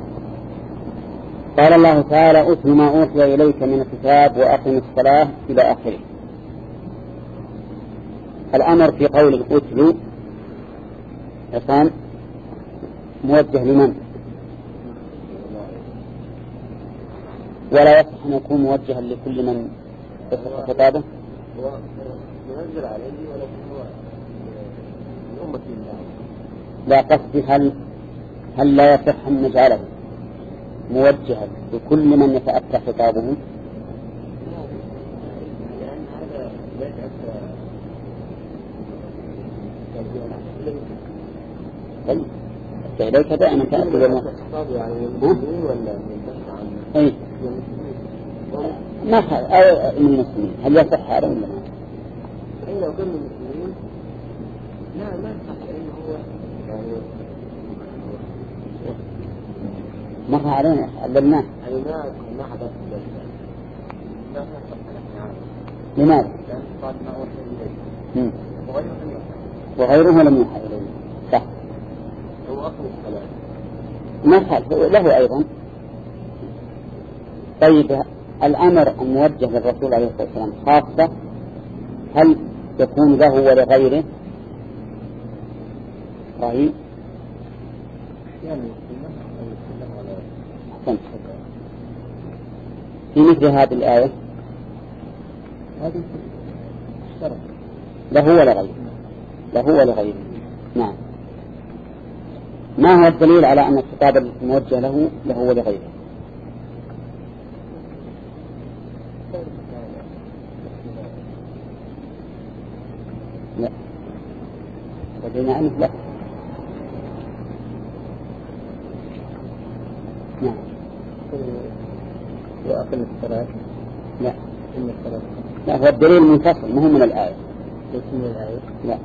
Speaker 1: قال الله تعالى أتل ما أوحي إليك من الكتاب وأقم الصلاة إلى آخره. الأمر في قول الأتل عصام موجه لمن؟ ولا يصح أن يكون موجها لكل من يصح خطابه؟
Speaker 2: ينزل عليه ولكن هو الأمة لله.
Speaker 1: لا قصدي هل هل لا يصح أن نجعله موجها لكل من يتأتى خطابه؟
Speaker 2: لأن هذا
Speaker 1: طيب إليك دائما تأتي
Speaker 2: الخطاب يعني المسلمين ولا
Speaker 1: أي ما خل أو من المسلمين، هل يصح هذا ولا ما؟
Speaker 2: أي لو كان من المسلمين لا ما يصح، لأنه هو يعني
Speaker 1: مر علينا علمناه.
Speaker 2: يعني ما ما حدث لا ما
Speaker 1: لماذا؟
Speaker 2: لأن قال ما أوحي إليه وغيره لم يوحى
Speaker 1: وغيره لم يوحى إليه. صح.
Speaker 2: هو أصل الكلام
Speaker 1: ما خالف له أيضا. طيب الأمر الموجه للرسول عليه الصلاة والسلام خاصة هل يكون له ولغيره؟ رأي
Speaker 2: يعني
Speaker 1: في مثل هذه الآية
Speaker 2: هذه اشترك
Speaker 1: له ولغيره، له ولغيره. نعم. ما هو الدليل على أن الخطاب الموجه له له ولغيره؟ لا وبما أنه لا. نعم.
Speaker 2: وأقل الصلاة
Speaker 1: لا
Speaker 2: إن الصلاة
Speaker 1: لا هو الدليل منفصل مهم من الآية.
Speaker 2: ليس من الآية
Speaker 1: لا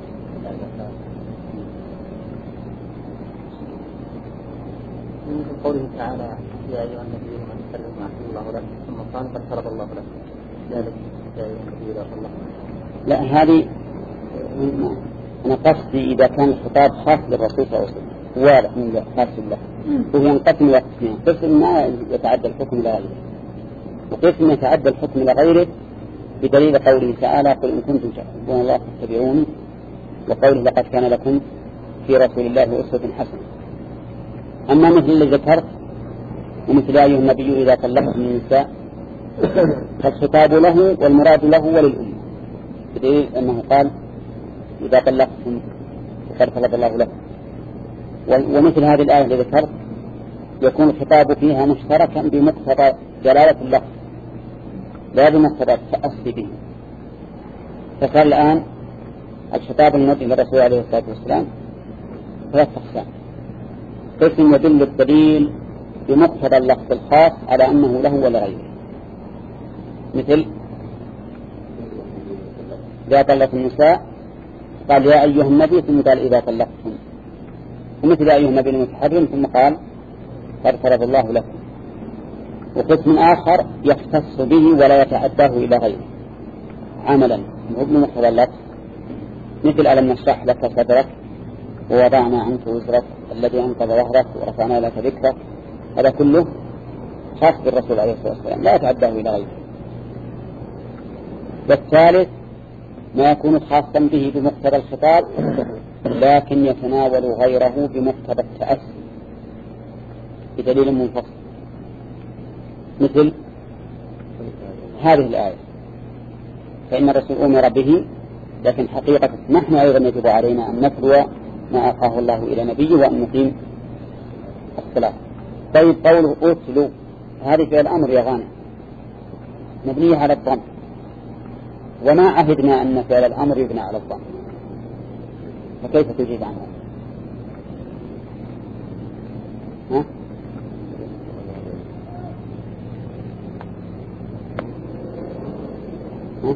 Speaker 2: من قوله تعالى يا أيها النبي من سلم ما أحل الله لك ثم قال قد فرض الله لك ذلك يا أيها النبي لا صلى.
Speaker 1: لا هذه أنا قصدي إذا كان الخطاب خاص للرسول صلى الله عليه وسلم واضح من خاص له وهو ينقسم إلى قسمين، قسم ما يتعدى الحكم إلى غيره وقسم يتعدى الحكم إلى غيره بدليل قوله تعالى قل إن كنتم تحبون الله فاتبعوني، وقوله لقد كان لكم في رسول الله أسوة حسنة. أما مثل اللي ذكرت ومثل أيها النبي إذا طلقتم النساء فالخطاب له والمراد له وللأمة بدليل أنه قال إذا طلقتم فقد فرض الله لكم. ومثل هذه الآية التي ذكرت يكون الخطاب فيها مشتركا بمقتضى جلالة اللفظ لا بمقتضى التأسي به. فصار الآن الخطاب الموجه للرسول عليه الصلاة والسلام ثلاث أقسام: قسم يدل الدليل بمقتضى اللفظ الخاص على أنه له ولغيره، مثل إذا طلقت النساء قال يا أيها النبي ثم قال إذا طلقتم، ومثل يا أيها النبي المتحرم ثم قال قد فرض الله لكم. وقسم آخر يختص به ولا يتعداه إلى غيره عملا بمقتضى اللفظ، مثل ألم نشرح لك صدرك ووضعنا عنك وزرك الذي أنقض ظهرك ورفعنا لك ذكرك، هذا كله خاص بالرسول عليه الصلاة والسلام لا يتعداه إلى غيره. والثالث ما يكون خاصا به بمقتضى الخطاب لكن يتناول غيره بمقتضى التأسي بدليل منفصل، مثل هذه الآية فإن الرسول أمر به، لكن حقيقة نحن أيضا يجب علينا أن نتلو ما أعطاه الله إلى نبيه وأن نقيم الصلاة. طيب قوله أتلو هذه فعل الأمر يا غانم مبنية على الضم، وما عهدنا أن فعل الأمر يبنى على الضم، فكيف تجيب عنه؟ ها؟ ها؟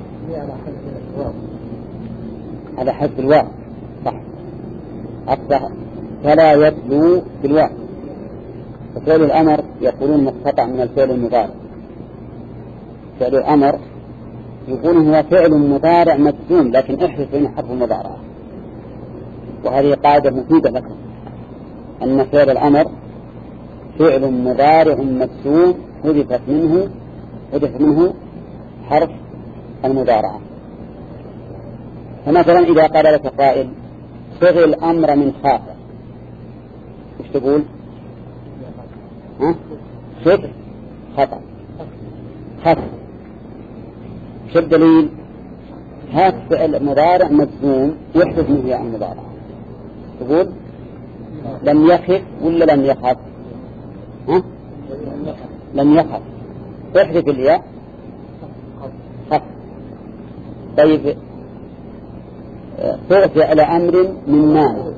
Speaker 1: على حذف الواو صح، أصبح فلا يتلو بالواو. ففعل الأمر يقولون مقتطع من الفعل المضارع، فعل الأمر يقولون هو فعل مضارع مجزوم لكن احذف بين حرف المضارعة، وهذه قاعدة مفيدة لكم أن فعل الأمر فعل مضارع مجزوم حذفت منه حذف منه حرف المضارعة. فمثلا إذا قال لك قائل صغ الأمر من خافة، وش تقول؟ ها؟ صغ خطأ خطأ. شو الدليل؟ هات فعل مضارع مجزوم يحدث منه يعني مضارع، تقول لم يخف ولا لم يخف؟ ها؟ لم يخف. احذف الياء خف. طيب صرف على أمر من مال،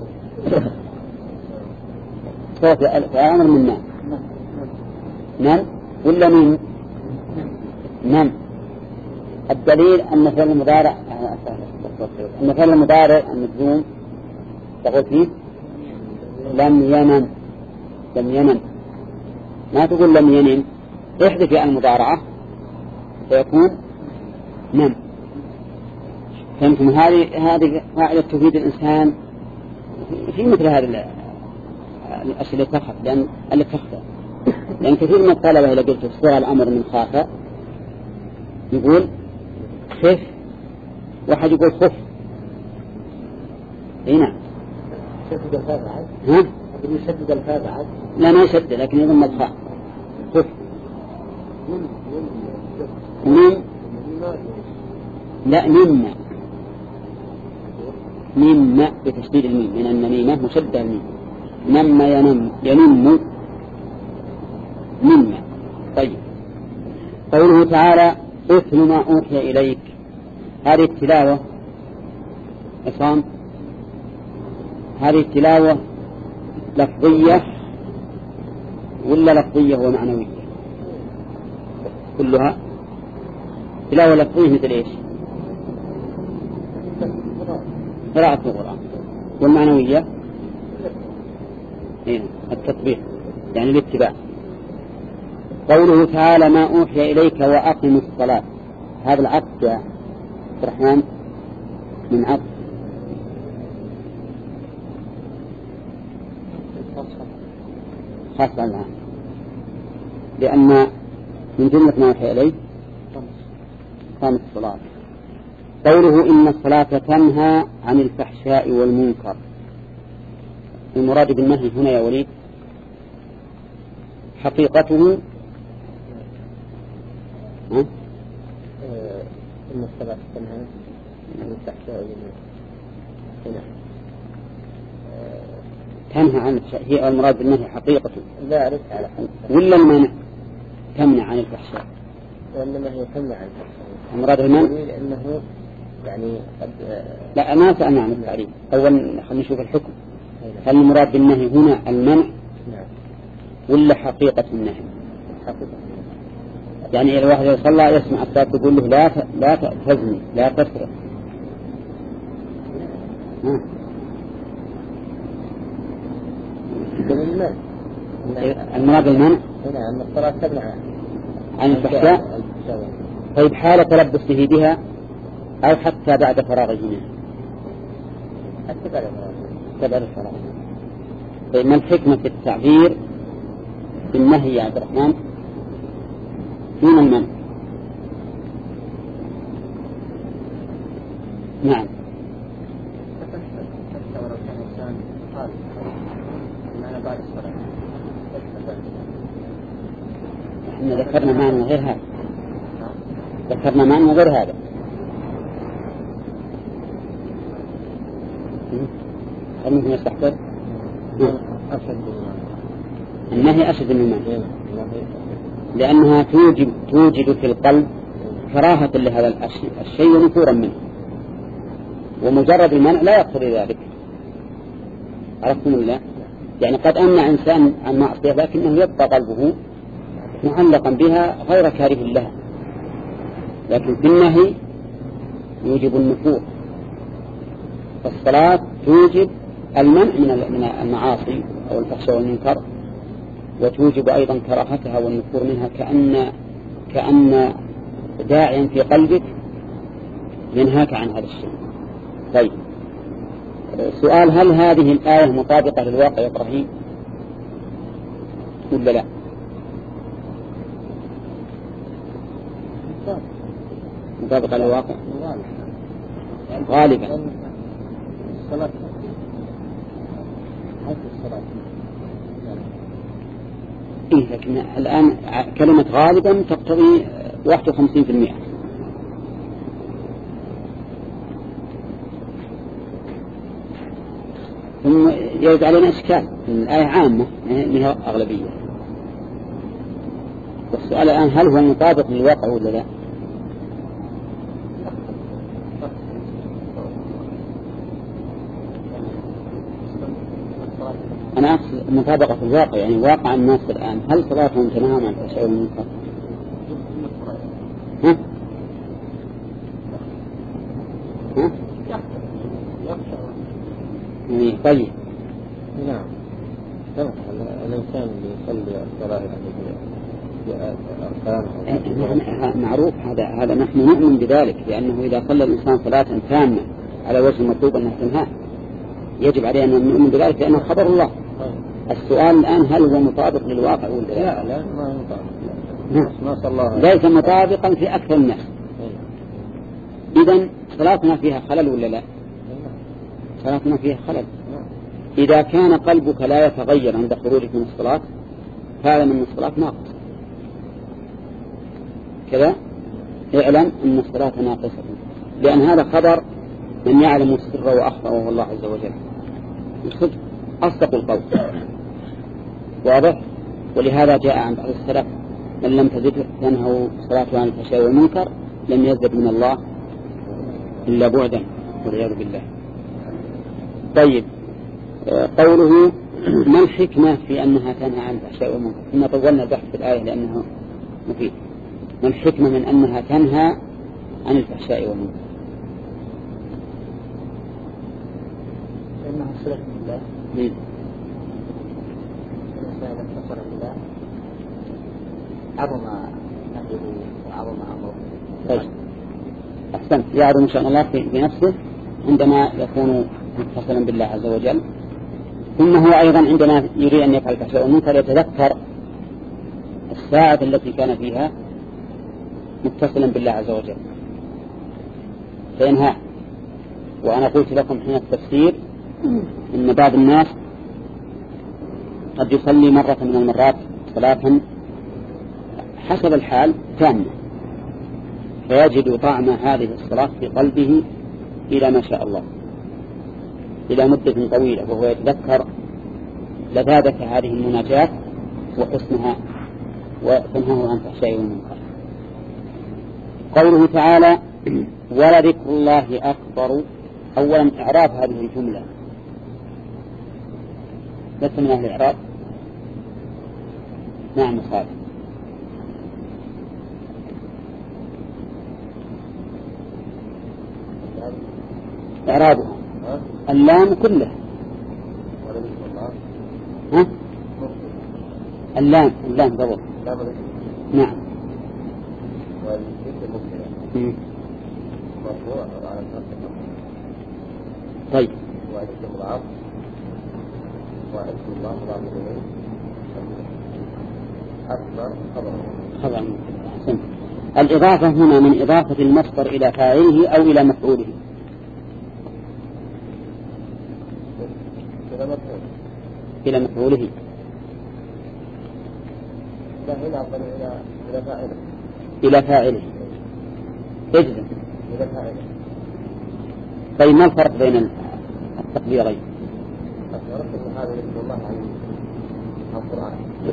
Speaker 1: صرف على أمر من مال من ولا من من؟ الدليل أن فعل المضارع أن فعل المضارع المجزوم تقول فيه لم ينم، لم ينم، ما تقول لم ينم. احذف المضارعة فيكون نم. فهمتم؟ هذه هذه قاعدة تفيد الإنسان في مثل هذه الأشياء اللي تخف، لأن اللي تخفى، لأن كثير من الطلبة إذا قلت صيغ الأمر من خاف يقول خف، واحد يقول خف. اي نعم.
Speaker 2: يشدد الفاء بعد.
Speaker 1: ها؟
Speaker 2: يشدد الفاء بعد.
Speaker 1: لا ما يشدد، لكن يضم الخاء. خف. من لا مما مما بتشديد الميم، من النميمة مشدد الميم. نم ينم ينم مما. طيب قوله تعالى اتل ما أوحي إليك، هذه التلاوة عصام، هذه التلاوة لفظية ولا لفظية ومعنوية؟ كلها تلاوة لفظية. مثل إيش؟ قراءة القرآن. والمعنوية إيه؟ التطبيق يعني الاتباع. قوله تعالى ما أوحي إليك وأقم الصلاة، هذا العقد يا الرحمن من عقد خاصة الآن، لأن من جملة ما أوحي إليك قام الصلاة. قوله إن الصلاة تنهى عن الفحشاء والمنكر، المراد بالنهي هنا يا وليد حقيقته ها؟
Speaker 2: إن الصلاة تنهى عن الفحشاء والمنكر.
Speaker 1: تنهى عن الفحشاء هي المراد بالنهي حقيقته،
Speaker 2: لا ليس على حقيقة.
Speaker 1: ولا المنع تمنع عن الفحشاء؟
Speaker 2: وإنما هي تمنع عن الفحشاء.
Speaker 1: المراد المنع
Speaker 2: لأنه يعني قد
Speaker 1: لا ما سألنا عن التعريف. أولا خلينا نشوف الحكم. هل المراد بالنهي هنا المنع ولا حقيقة النهي؟
Speaker 2: حقيقة.
Speaker 1: يعني الواحد إذا صلى يسمع الصلاة تقول له لا لا تزني لا تسرق. المراد المنع
Speaker 2: أن الصلاة تمنع
Speaker 1: عن الفحشاء. طيب حال تلبسه بها أو حتى بعد فراغه منها؟
Speaker 2: حتى بعد فراغه.
Speaker 1: بعد الفراغ. طيب ما الحكمة في التعبير بالنهي يا عبد الرحمن دون المنع؟ نعم. احنا ذكرنا معنى غير هذا، ذكرنا معنى غير هذا. أنه يستحضر النهي أشد من المنع، لأنها توجد توجد في القلب كراهة لهذا الشيء ونفورا منه، ومجرد المنع لا يقتضي ذلك. عرفتم الله؟ يعني قد أمنع إنسان عن معصية لكنه يبقى قلبه معلقا بها غير كاره لها، لكن في النهي يوجب النفور. فالصلاة توجب المنع من المعاصي أو الفحشاء والمنكر، وتوجب أيضا كراهتها والنفور منها، كأن كأن داعيا في قلبك ينهاك عن هذا الشيء. طيب سؤال: هل هذه الآية مطابقة للواقع يا إبراهيم ولا لا؟ مطابقة للواقع غالبا.
Speaker 2: الصلاة حتى الصلاة
Speaker 1: إيه، لكن الآن كلمة غالبا تقتضي واحد وخمسين في المئة. ثم يرد علينا إشكال. الآية عامة من هي أغلبية. والسؤال الآن هل هو مطابق للواقع ولا لا؟ أنا أقصد مطابقة الواقع، يعني واقع الناس الآن هل صلاتهم تنهى عن الفحشاء والمنكر؟ ها؟ ها؟ يعني طيب.
Speaker 2: نعم. الإنسان اللي يصلي الصلاة
Speaker 1: يعني معروف هذا هذا نحن نؤمن بذلك، لأنه إذا صلى الإنسان صلاة تامة على وجه المطلوب أنها تنهى يجب علينا أن نؤمن بذلك لأنه خبر الله. السؤال الآن هل هو مطابق للواقع ولا لا؟
Speaker 2: لا لا ما هو مطابق. ما صلى الله
Speaker 1: ليس مطابقا في أكثر الناس. إذن صلاتنا فيها خلل ولا لا؟ صلاتنا فيها خلل. إذا كان قلبك لا يتغير عند خروجك من الصلاة فاعلم أن الصلاة ناقصة. كذا اعلم أن الصلاة ناقصة، لأن هذا خبر من يعلم السر وأخفى وهو الله عز وجل. الصدق أصدق القول، واضح. ولهذا جاء عن بعض السلف من لم تزد تنهوا صلاته عن الفحشاء والمنكر لم يزدد من الله إلا بعدا والعياذ بالله. طيب، قوله ما الحكمة في أنها تنهى عن الفحشاء والمنكر؟ إن طولنا البحث في الآية لأنه مفيد. ما الحكمة من أنها تنهى عن الفحشاء والمنكر؟
Speaker 2: إنها صلة بالله.
Speaker 1: مين؟
Speaker 2: الإنسان اتصل بالله عظم نهيه وعظم أمره.
Speaker 1: طيب أحسنت. يعظم إن شاء الله في نفسه عندما يكون متصلا بالله عز وجل، ثم هو أيضا عندما يريد أن يفعل الفحشاء والمنكر يتذكر الساعة التي كان فيها متصلا بالله عز وجل فينهى. وأنا قلت لكم حين التفسير إن بعض الناس قد يصلي مرة من المرات صلاة حسب الحال تامة فيجد طعم هذه الصلاة في قلبه إلى ما شاء الله إلى مدة طويلة، وهو يتذكر لذاذة هذه المناجاة وحسنها وتنهاه عن الفحشاء والمنكر. قوله تعالى ولذكر الله أكبر. أولا إعراب هذه الجملة لست من أهل الإعراب؟ نعم صالح. إعرابها اللام كله. ها؟ اللام اللام ضبط. نعم. طيب. خبر. أحسنت. الإضافة هنا من إضافة المصدر إلى فاعله أو إلى مفعوله؟ إلى مفعوله.
Speaker 2: لا إلى إلى إلى فاعله.
Speaker 1: إلى فاعله. اجزم.
Speaker 2: إلى فاعله.
Speaker 1: طيب ما الفرق بين التقديرين؟
Speaker 2: هذا ذكر الله عن القرآن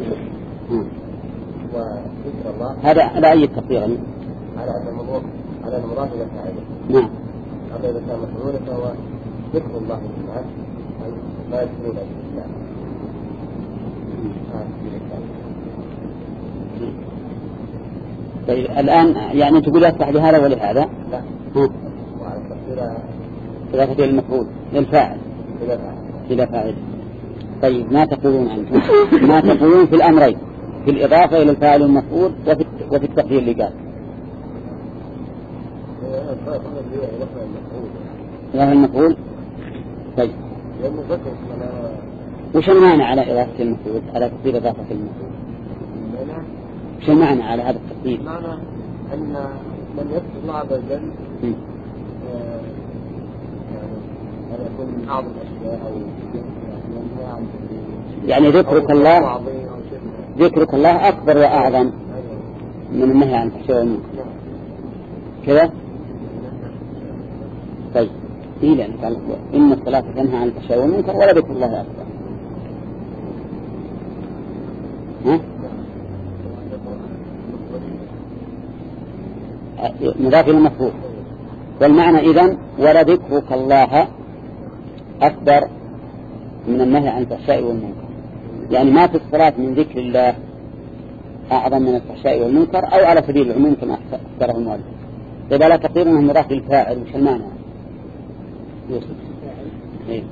Speaker 2: وذكر الله
Speaker 1: هذا على أي تقدير؟
Speaker 2: على الموضوع على المراد إلى فاعله.
Speaker 1: نعم.
Speaker 2: أما إذا كان مفعولا فهو ذكر الله للناس ما يذكرون الإسلام.
Speaker 1: طيب الآن يعني تقول أفتح لهذا ولهذا؟
Speaker 2: لا.
Speaker 1: وعلى التقدير إضافة المفعول للفاعل
Speaker 2: إلى فاعل.
Speaker 1: إلى فاعل. طيب ما تقولون أنتم؟ ما تقولون في الأمرين، في الإضافة إلى الفاعل المفعول وفي وفي التقدير اللي قال؟ إضافة المفعول. طيب. وش المعنى على إضافة المفعول على تقدير إضافة المفعول؟ وش المعنى على هذا التقدير؟
Speaker 2: معنى أن من يذكر الله عز وجل يعني يكون من أعظم الأشياء أو
Speaker 1: يعني ذكرك الله ذكرك الله أكبر وأعظم من النهي عن الفحشاء والمنكر كذا. طيب إيه لأن قال إن الصلاة تنهى عن الفحشاء والمنكر ولا ذكر الله أكبر. ها؟ مضاف إلى المفعول. والمعنى إذن ولا ذكرك الله أكبر من النهي عن الفحشاء والمنكر، يعني ما في الصلاة من ذكر الله أعظم من الفحشاء والمنكر، أو على سبيل العموم كما اختاره المؤلف. إذا لا تقدير أنه مضاف للفاعل وش المعنى؟ يوسف. إيه.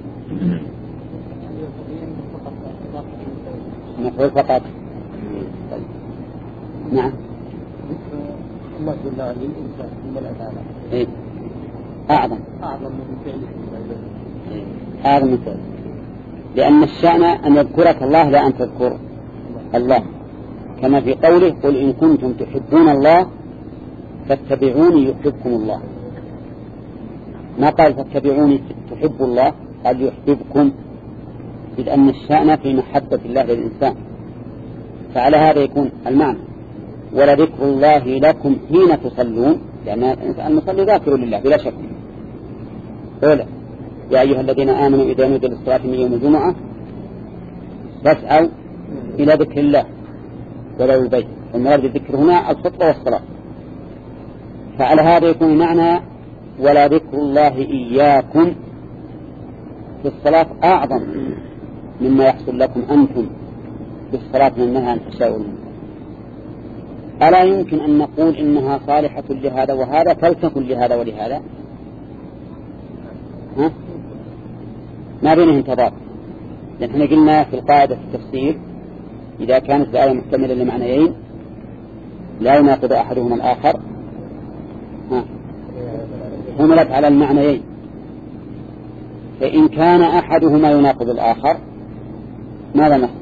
Speaker 1: مفعول فقط. طيب. نعم.
Speaker 3: الله جل وعلا للإنسان من الأفعال.
Speaker 1: إيه. أعظم.
Speaker 3: أعظم من فعله.
Speaker 1: إيه. أعظم من فعله. لأن الشأن أن يذكرك الله لا أن تذكر الله، كما في قوله قل إن كنتم تحبون الله فاتبعوني يحبكم الله. ما قال فاتبعوني تحبوا الله، قال يحببكم، إذ أن الشأن في محبة الله للإنسان. فعلى هذا يكون المعنى ولذكر الله لكم حين تصلون، لأن المصلي ذاكر لله بلا شك. أولا يا أيها الذين آمنوا إذا نودي للصلاة من يوم الجمعة فاسعوا إلى ذكر الله ولا البيت، والمراد بالذكر هنا الخطبة والصلاة. فعلى هذا يكون معنى ولا ذكر الله إياكم في الصلاة أعظم مما يحصل لكم أنتم بالصلاة من النهي عن الفحشاء والمنكر. ألا يمكن أن نقول إنها صالحة لهذا وهذا فلتكن لهذا ولهذا؟ ها؟ ما بينهم تضاد، لأن احنا قلنا في القاعدة في التفسير إذا كانت الآية محتملة لمعنيين لا يناقض أحدهما الآخر حملت على المعنيين، فإن كان أحدهما يناقض الآخر ماذا نصنع؟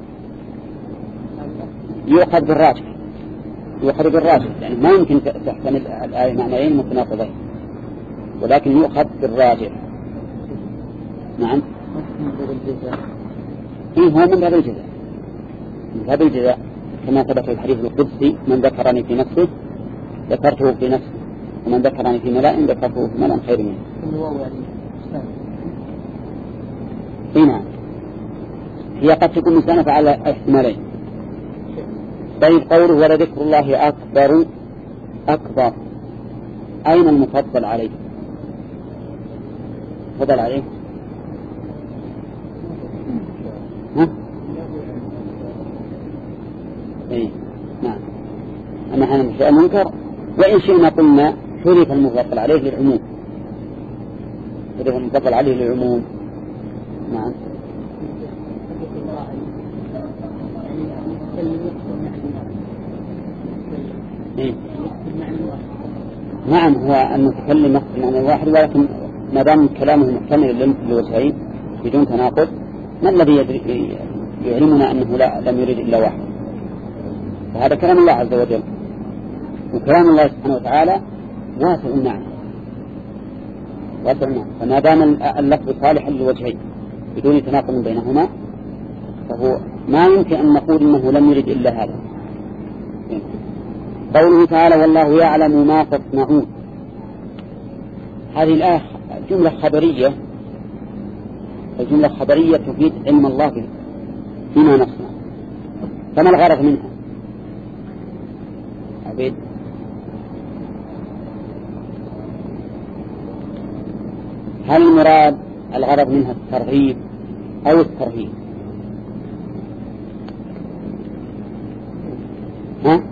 Speaker 1: يؤخذ بالراجح، يؤخذ بالراجح، يعني ما يمكن تحتمل الآية معنيين متناقضين، ولكن يؤخذ بالراجح. نعم. إيه هو من باب الجزاء، من باب الجزاء كما ثبت في الحديث القدسي من ذكرني في نفسه ذكرته في نفسه ومن ذكرني في ملأ ذكرته في ملأ خير منه. إيه نعم. هي قد تكون مستأنفة على احتمالين. طيب قوله ولذكر الله أكبر أكبر، أين المفضل عليه؟ فضل عليه ها؟ إيه نعم. أما حين الشيء المنكر وإن شئنا قلنا حرف المفضل عليه للعموم، حرف المفضل عليه للعموم. نعم. إيه؟ نعم هو أن نتكلم نقص المعنى الواحد، ولكن ما دام كلامه محتمل للوجهين بدون تناقض ما الذي يعلمنا أنه لا لم يريد إلا واحد؟ فهذا كلام الله عز وجل، وكلام الله سبحانه وتعالى واسع النعم واسع النعم، فما دام اللفظ صالحا للوجهين بدون تناقض بينهما فهو ما يمكن أن نقول إنه لم يريد إلا هذا. قوله تعالى والله يعلم ما تصنعون، هذه الآية جملة خبرية، الجملة الخبرية تفيد علم الله بما نصنع، فما الغرض منها؟ عبيد هل المراد الغرض منها الترغيب أو الترهيب؟ ها؟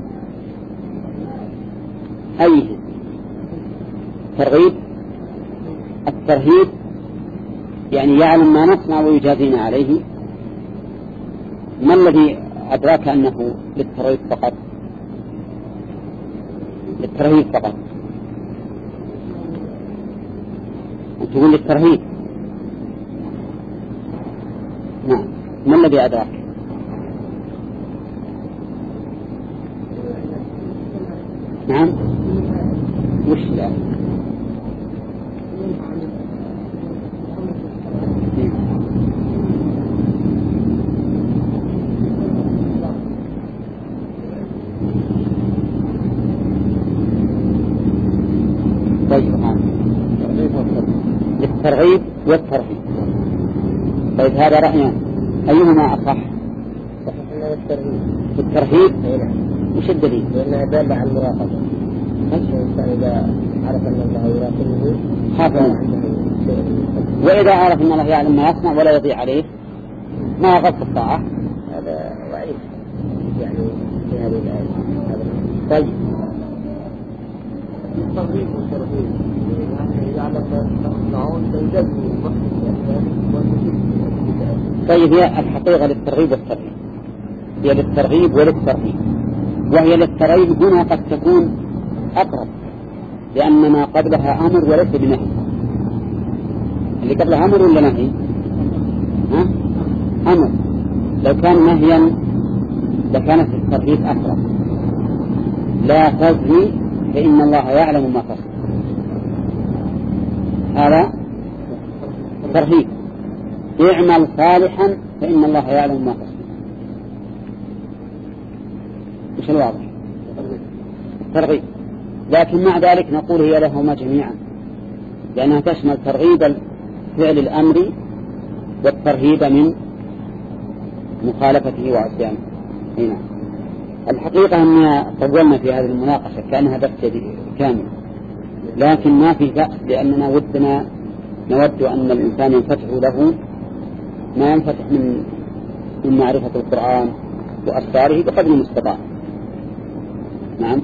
Speaker 1: أي ترغيب؟ الترهيب يعني يعلم ما نصنع ويجازينا عليه. ما الذي أدراك أنه للترهيب فقط؟ للترهيب فقط. تقول للترهيب. نعم. ما الذي أدراك؟ نعم. وش لا؟ طيب ها. الترغيب والترهيب. طيب هذا رأيان أيهما أصح؟ في الترهيب وش الدليل؟
Speaker 2: لأنها دالة على المراقبة. الإنسان إذا عرف أن الله يراقبه
Speaker 1: حافظ، وإذا عرف أن الله يعلم ما يصنع ولا يضيع عليه ما غض الطاعة.
Speaker 2: هذا ضعيف يعني في هذه الآية.
Speaker 1: طيب
Speaker 2: الترغيب والترهيب يعني إذا علم ما تصنعون فيجبوا
Speaker 1: طيب هي الحقيقة للترغيب والترهيب، هي للترغيب وللترهيب، وهي للترغيب هنا قد تكون أقرب لأن ما قبلها أمر وليس بنهي. اللي قبلها أمر ولا نهي؟ ها؟ أمر. لو كان نهيا لكانت الترهيب أقرب. لا تزني فإن الله يعلم ما تصنع، هذا ترهيب. اعمل صالحا فإن الله يعلم ما تصنع. مش الواضح؟ ترغيب. لكن مع ذلك نقول هي لهما جميعا لأنها تشمل ترغيب فعل الأمر والترهيب من مخالفته وعصيانه. هنا الحقيقة أن طولنا في هذه المناقشة كأنها بس كامل، لكن ما في بأس لأننا ودنا نود أن الإنسان ينفتح له ما ينفتح من من معرفة القرآن وأسراره بقدر المستطاع. نعم.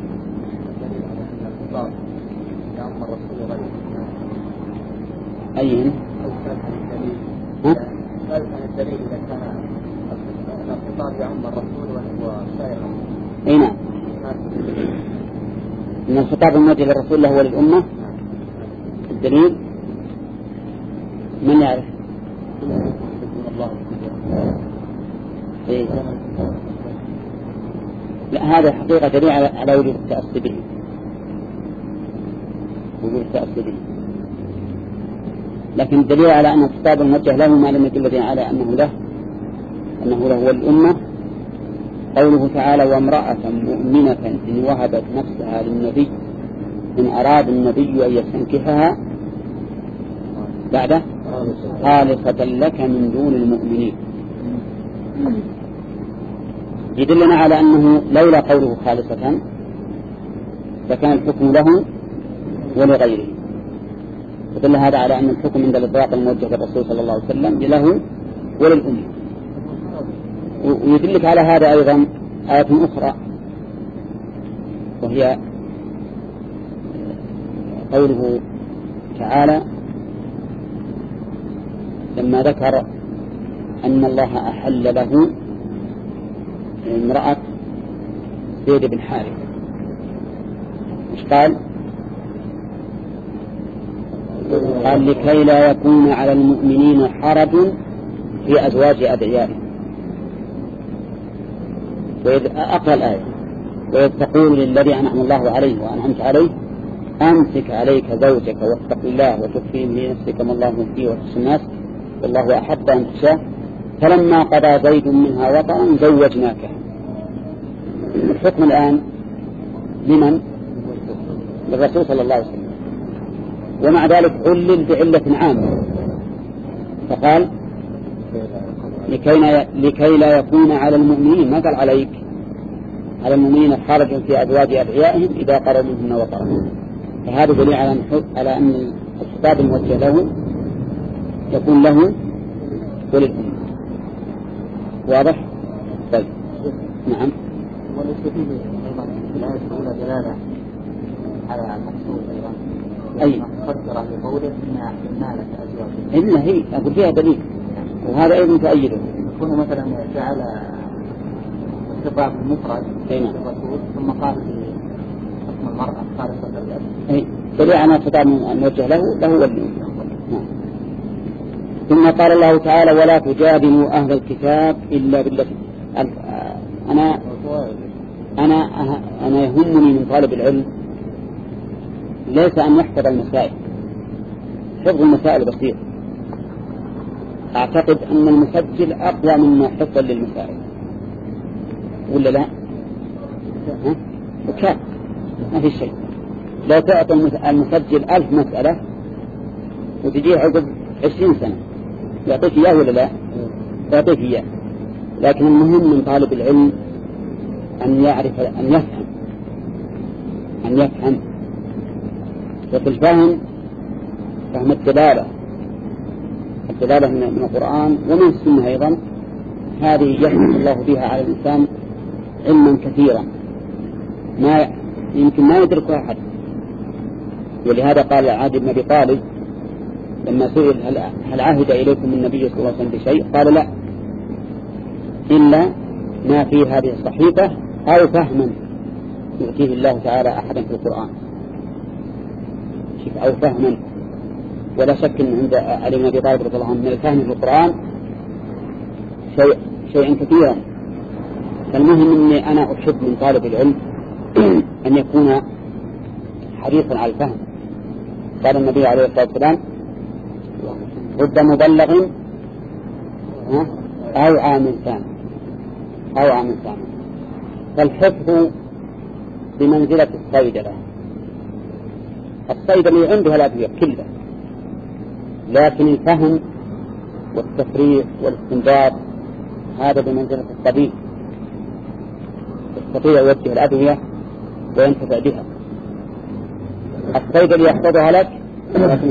Speaker 1: أيهن؟ ها؟
Speaker 2: الدليل إذا كان الخطاب يعم الرسول وهو سائر.
Speaker 1: أي نعم. إن الخطاب الموجه للرسول له وللأمة. الدليل من يعرف؟ إيه؟ لا هذا حقيقة دليل على وجود التأسي به، وجود التأسي به. لكن الدليل على أن الخطاب الموجه له ما لم يدل على أنه له أنه له والأمة قوله تعالى وامرأة مؤمنة إن وهبت نفسها للنبي إن أراد النبي أن يستنكحها بعد خالصة لك من دون المؤمنين. يدلنا على أنه لولا قوله خالصة فكان الحكم له ولغيره. يدل هذا على أن الحكم عند الإطلاق الموجه للرسول صلى الله عليه وسلم له وللأمة. ويدلك على هذا أيضا آية أخرى وهي قوله تعالى لما ذكر أن الله أحل له امرأة زيد بن حارثة مش قال؟ قال لكي لا يكون على المؤمنين حرج في أزواج أدعيائهم. وإذ أقرأ الآية وإذ تقول للذي أنعم الله عليه وأنعمت عليه أمسك عليك زوجك واتق الله وتخفي في نفسك ما الله مخفيه وتخشى الناس والله أحب أن تخشاه فلما قضى زيد منها وطرا زوجناك. الحكم الآن لمن؟ للرسول صلى الله عليه وسلم، ومع ذلك علل بعلة عامة فقال لكي, لكي لا يكون على المؤمنين ما قال عليك على المؤمنين حرج في أزواج أدعيائهم إذا قروا منهن وطرا. فهذا دليل على, على أن الخطاب الموجه له يكون له وللأمة. واضح؟ طيب نعم.
Speaker 2: وليس فيه الآية الأولى دلالة على المقصود أيضا
Speaker 1: أي
Speaker 2: قدر لقوله إنها حمالة أزواج
Speaker 1: إلا هي أقول فيها دليل وهذا أيضا تؤيده.
Speaker 2: يكون مثلا جعل الخطاب المفرد للرسول ثم قال في اسم المرأة خالصة الأب.
Speaker 1: أي دليل على الخطاب الموجه له له والأمة. ثم قال الله تعالى ولا تجادلوا أهل الكتاب إلا بالتي أنا أنا أنا يهمني من طالب العلم ليس أن يحفظ المسائل، حفظ المسائل بسيط. أعتقد أن المسجل أقوى مما حفظا للمسائل ولا لا؟ ها؟ وكان ما في شيء. لو تعطي المسجل ألف مسألة وتجيه عقب عشرين سنة يعطيك إياه ولا لا؟ يعطيك إياه. لكن المهم من طالب العلم أن يعرف أن يفهم أن يفهم وفي الفهم فهم الدلالة الدلالة من القرآن ومن السنة أيضا، هذه يفتح الله بها على الإنسان علما كثيرا ما يمكن ما يدركه أحد. ولهذا قال عادي بن أبي طالب لما سئل هل, هل عهد إليكم النبي صلى الله عليه وسلم بشيء؟ قال لا، إلا ما في هذه الصحيفة أو فهما يؤتيه الله تعالى أحدا في القرآن. أو فهما، ولا شك أن عند علي بن أبي طالب رضي الله عنه من الفهم في القرآن شيء شيئا كثيرا. فالمهم أني أنا أحب من طالب العلم أن يكون حريصا على الفهم. قال النبي عليه الصلاة والسلام رد مبلغ أو عام ثاني أو عام ثاني. فالحفظ بمنزلة الصيدلة. الصيدلة عندها الأدوية كلها، لكن الفهم والتفريق والاستنباط هذا بمنزلة الطبيب، يستطيع يوجه الأدوية وينتفع بها. الصيدلي يحفظها لك، لكن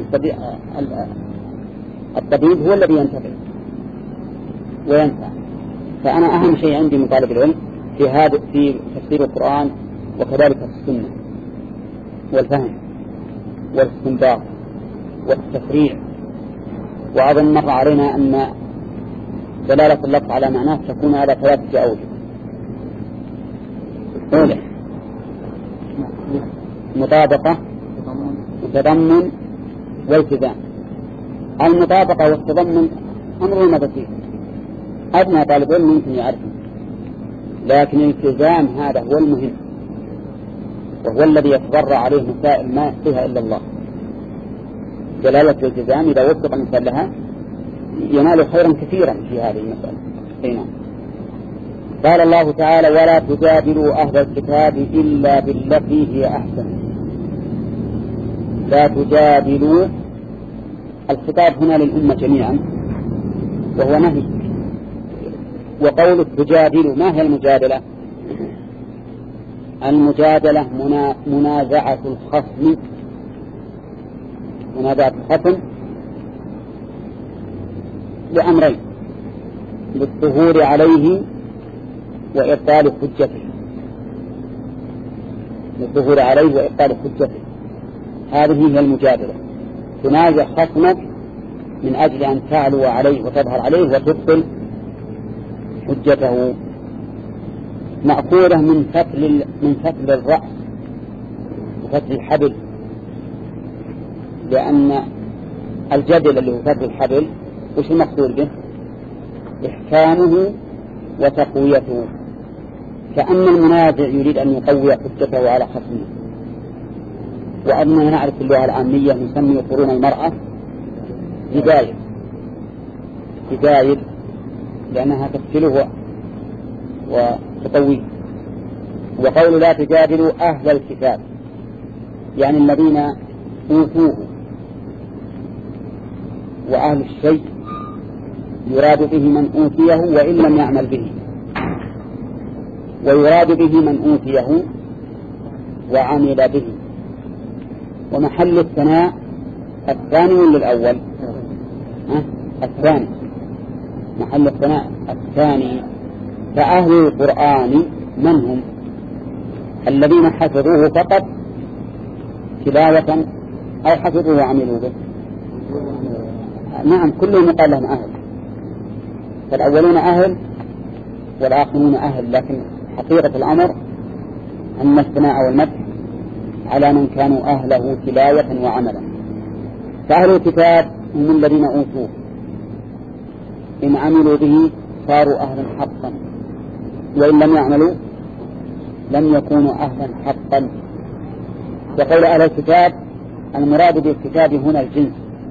Speaker 1: الطبيب هو الذي ينتفع وينفع. فأنا أهم شيء عندي من طالب العلم في هذا في تفسير القرآن وكذلك السنة والفهم والاستنباط والتفريع. وأظن مر علينا أن دلالة اللفظ على معناه تكون على ثلاثة أوجه. أولا مطابقة وتضمن والتزام. المطابقة والتضمن أمر بسيط أدنى طالب علم ممكن يعرفه، لكن الالتزام هذا هو المهم، وهو الذي يتضرع عليه مسائل ما فيها إلا الله. دلالة الالتزام إذا وفق الإنسان لها ينال خيرا كثيرا في هذه المسألة. هنا قال الله تعالى ولا تجادلوا أهل الكتاب إلا بالتي هي أحسن. لا تجادلوا، الخطاب هنا للأمة جميعا وهو نهي. وقول تجادلوا ما هي المجادلة؟ المجادلة منا منازعة الخصم منازعة الخصم لأمرين: للظهور عليه وإبطال حجته. للظهور عليه وإبطال حجته، هذه هي المجادلة. تنازع خصمك من أجل أن تعلو عليه وتظهر عليه وتبطل حجته. مأخوذة من فتل من فتل الرأس وفتل الحبل، لأن الجدل اللي هو فتل الحبل وش المقصود به؟ إحكامه وتقويته، كأن المنازع يريد أن يقوي حجته على خصمه. وأننا نعرف اللغة العامية نسمي قرون المرأة هداية هداية لأنها تفتله وتقويه. وقول لا تجادلوا أهل الكتاب يعني الذين أوتوه، وأهل الشيء يراد به من أوتيه وإن لم يعمل به، ويراد به من أوتيه وعمل به. ومحل الثناء الثاني ولا الأول؟ أه؟ الثاني محل الثناء الثاني. فأهل القرآن من هم؟ الذين حفظوه فقط تلاوة أو حفظوه وعملوا به؟ نعم، كلهم يقال لهم أهل. فالأولون أهل والآخرون أهل، لكن حقيقة الأمر أن الثناء والمدح على من كانوا أهله تلاوة وعملا. فأهل الكتاب هم الذين أوتوه، إن عملوا به صاروا أهلا حقا، وإن لم يعملوا لم يكونوا أهلا حقا. وقول أهل الكتاب المراد بالكتاب هنا الجنس،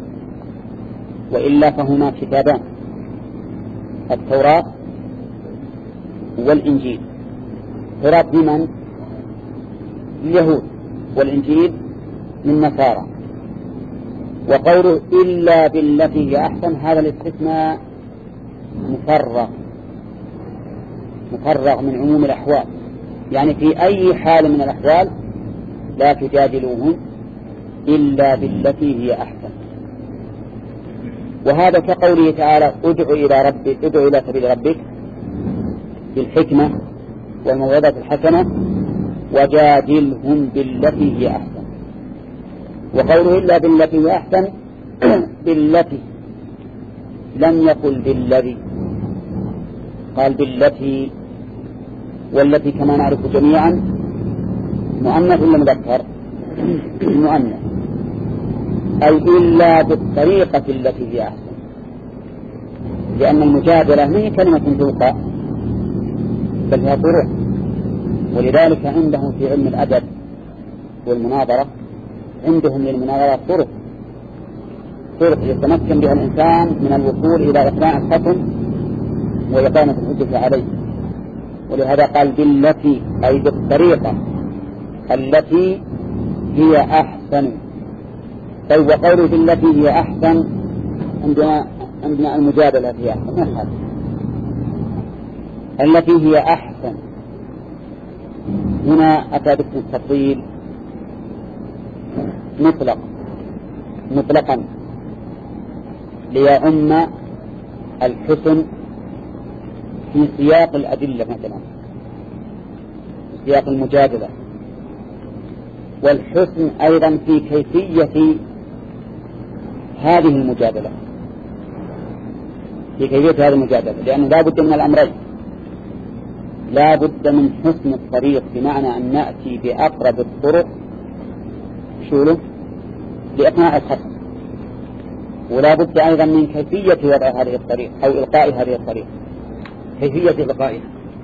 Speaker 1: وإلا فهما كتابان: التوراة والإنجيل. التوراة لمن؟ اليهود، والإنجيل من نصارى. وقوله إلا بالتي هي أحسن هذا الاستثناء مفرغ مفرغ من عموم الأحوال، يعني في أي حال من الأحوال لا تجادلوهن إلا بالتي هي أحسن. وهذا كقوله تعالى ادع إلى ربك ادع إلى سبيل ربك بالحكمة والموعظة الحسنة وجادلهم بالتي هي أحسن. وقوله إلا بالتي هي أحسن بالتي لم يقل بالذي، قال بالتي، والتي كما نعرف جميعا مؤنث ولا مذكر؟ مؤنث، أي إلا بالطريقة التي هي أحسن، لأن المجادلة ما هي كلمة تلقى بل هي طرق. ولذلك عندهم في علم الأدب والمناظرة عندهم للمناظرة طرق طرق يتمكن بها الإنسان من الوصول إلى إقناع الخصم وإقامة الحجة عليه. ولهذا قال بالتي أي بالطريقة التي هي أحسن. طيب وقوله بالتي هي أحسن عندنا عندنا المجادلة هي أحسن نفهم التي هي أحسن. هنا أتى باسم التفضيل مطلق مطلقا ليعم الحسن في سياق الأدلة مثلا في سياق المجادلة، والحسن أيضا في كيفية هذه المجادلة في كيفية هذه المجادلة لأنه لا بد من الأمرين، لا بد من حسن الطريق بمعنى أن نأتي بأقرب الطرق شوله لإقناع الخصم، ولا بد أيضا من كيفية وضع هذه الطريق أو إلقاء هذه الطريق، كيفية إلقائها.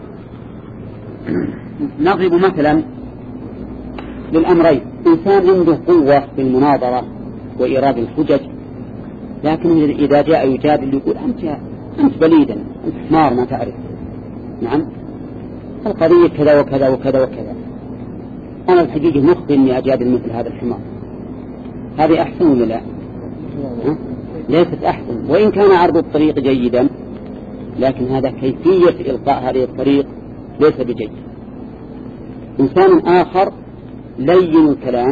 Speaker 1: نضرب مثلا للأمرين، إنسان عنده قوة في المناظرة وإيراد الحجج، لكن إذا جاء يجادل يقول أنت أنت بليدا أنت حمار ما تعرف، نعم القضية كذا وكذا وكذا وكذا، أنا الحقيقة مخطئ إني أجادل مثل هذا الحمار. هذه أحسن ولا لا؟ ليست أحسن، وإن كان عرض الطريق جيدا لكن هذا كيفية إلقاء هذه الطريق ليس بجيد. إنسان آخر لين الكلام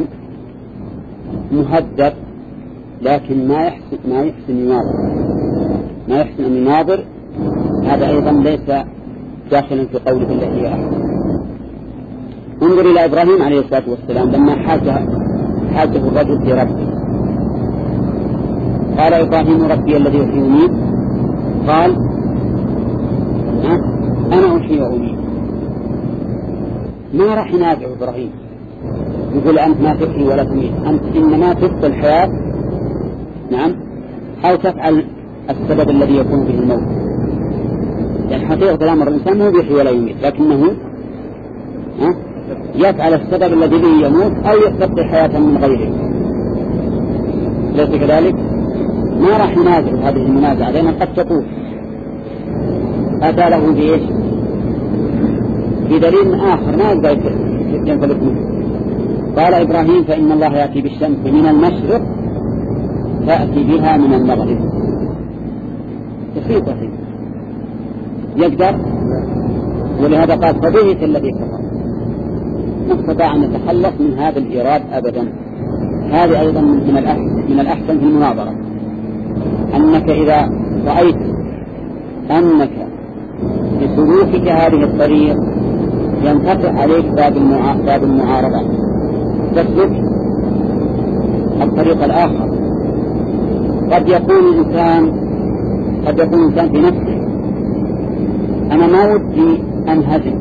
Speaker 1: مهذب لكن ما يحسن ما يحسن يناظر ما يحسن أن يناظر، هذا أيضا ليس داخلا في قوله التي هي أحسن. انظر إلى إبراهيم عليه الصلاة والسلام لما حاجه حاجه الرجل في ربه، قال إبراهيم ربي الذي يحيي ويميت، قال أنا أحيي وأميت. ما راح ينازع إبراهيم يقول أنت ما تحيي ولا تميت، أنت إنما تبقى الحياة نعم أو تفعل السبب الذي يكون به الموت. يعني حقيقة الأمر الإنسان ما يحيي ولا يميت لكنه ها يفعل السبب الذي به يموت أو يستبقي حياة من غيره، ليس كذلك؟ ما راح ينازع هذه المنازعة لأنها قد تطول. أتى له بإيش؟ بدليل آخر ما يقدر ينفلت منه. قال إبراهيم فإن الله يأتي بالشمس من المشرق تأتي بها من المغرب. بسيطة فيه يقدر، ولهذا قال فبهت الذي كفر، ما استطاع أن يتخلص من هذا الإيراد أبدا. هذه أيضا من الأحسن من الأحسن في المناظرة، أنك إذا رأيت أنك بسلوكك هذه الطريق ينفتح عليك باب المعارضة تسلك الطريق الآخر. قد يكون الإنسان قد يكون الإنسان في نفسه أنا ما ودي أنهزم،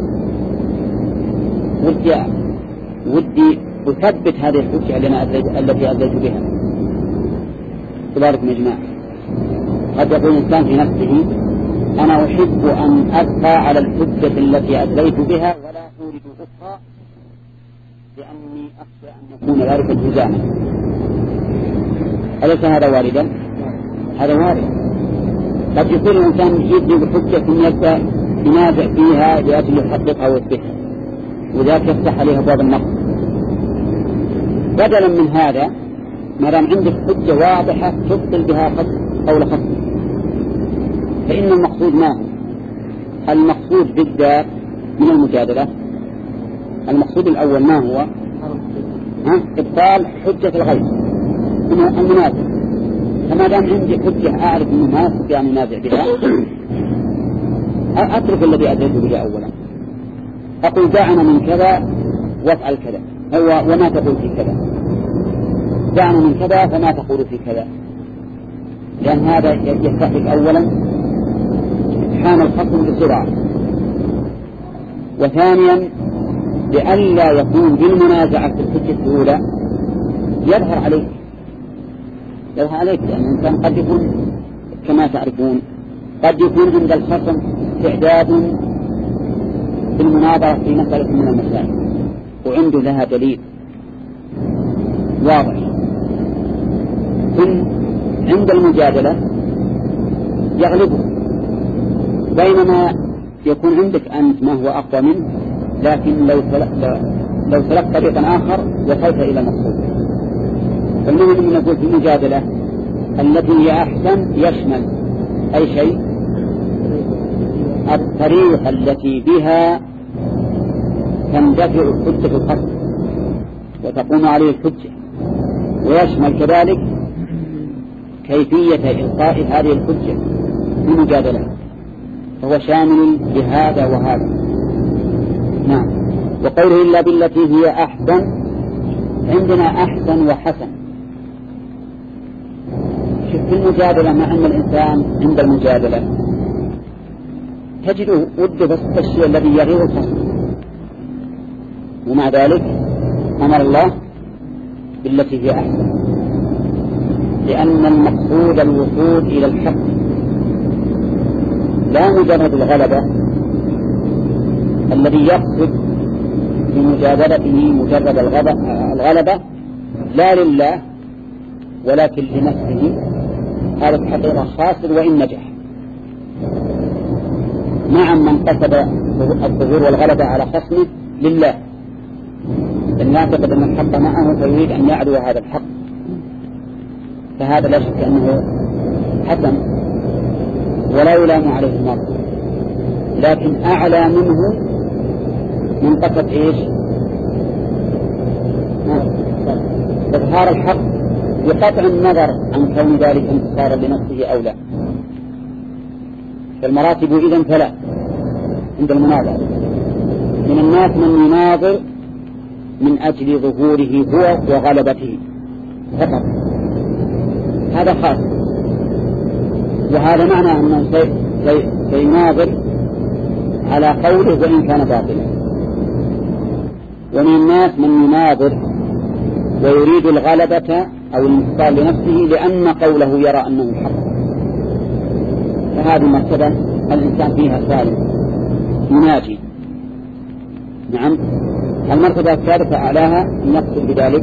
Speaker 1: ودي ودي أثبت هذه الحجة التي أدلت بها. تبارك مجمع. قد يكون الإنسان في نفسه أنا أحب أن أبقى على الحجة التي أدليت بها ولا أريد أخرى لأني أخشى أن يكون ذلك التزاما. أليس هذا واردا؟ هذا وارد. قد يكون الإنسان يبدأ بحجة يبدأ ينازع فيها لأجل يحققها ويثبتها، وذاك يفتح عليها باب النقد. بدلا من هذا ما دام عندك حجة واضحة تبطل بها قول خصم، فإن المقصود ما هو؟ المقصود بالذات من المجادلة، المقصود الأول ما هو؟ ها؟ إبطال حجة الغير المنازع. فما دام عندي حجة أعرف أنه ما يستطيع منازع بها، أترك الذي أدركه به أولا، أقول دعنا من كذا وافعل كذا، هو وما تقول في كذا، دعنا من كذا فما تقول في كذا، لأن هذا يستحق أولا حان الخصم بسرعة، وثانيا لئلا يكون بالمنازعة في الحجة الأولى يظهر عليك يظهر عليك لأن الإنسان قد يكون كما تعرفون قد يكون عند الخصم استعداد بالمناظرة في مسألة من المسائل وعنده لها دليل واضح، ثم عند المجادلة يغلبه، بينما يكون عندك أنت ما هو أقوى منه، لكن لو سلكت لو سلكت طريقا آخر وصلت إلى مقصود. فالمهم أن نقول في المجادلة التي هي أحسن يشمل أي شيء، الطريقة التي بها تندفع الحجة الخصم وتقوم عليه الحجة، ويشمل كذلك كيفية إلقاء هذه الحجة في المجادلة، فهو شامل لهذا وهذا. نعم. وقوله إلا بالتي هي أحسن، عندنا أحسن وحسن. شوف في المجادلة مع أن الإنسان عند المجادلة تجده وده بس الشيء الذي يغير الخصم، ومع ذلك أمر الله بالتي هي أحسن، لأن المقصود الوصول إلى الحق لا مجرد الغلبة. الذي يقصد في مجادلته مجرد الغلبة لا لله ولكن لنفسه، هذا الحقيقة خاسر وإن نجح. نعم من قصد الظهور والغلبة على خصمه لله، لأن يعتقد أن الحق معه فيريد أن يعدو هذا الحق، فهذا لا شك أنه حسن ولا يلام عليه المرء. لكن أعلى منه من قصد إيش؟ إظهار الحق بقطع النظر عن كون ذلك انتصارا لنفسه أو لا. فالمراتب إذن ثلاث عند المناظرة. من الناس من يناظر من أجل ظهوره هو وغلبته فقط، هذا خاص، وهذا معنى أنه سيناظر على قوله وإن كان باطلا. ومن الناس من يناظر ويريد الغلبة أو الانتصار لنفسه لأن قوله يرى أنه حق، فهذه مرتبة الإنسان فيها سالم يناجي. نعم. المرتبة الثالثة أعلاها أن يقصد بذلك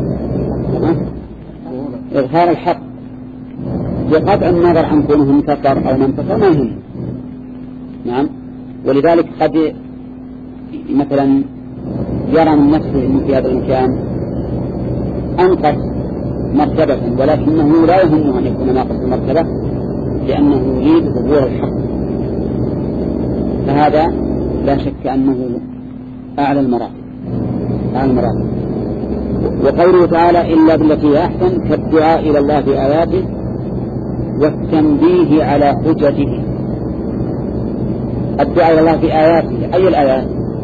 Speaker 1: إظهار الحق بقطع النظر عن كونه انتصر أو ما انتصر ما يهم. نعم. ولذلك قد مثلا يرى من نفسه أنه في هذا المكان أنقص مرتبة، ولكنه لا يهمه أن يكون ناقص المرتبة لأنه يريد ظهور الحق، فهذا لا شك أنه أعلى المراتب أعلى المراتب. وقوله تعالى إلا بالتي هي أحسن كالدعاء إلى الله بآياته والتنبيه على حجته. الدعاء إلى الله بآياته أي الآيات؟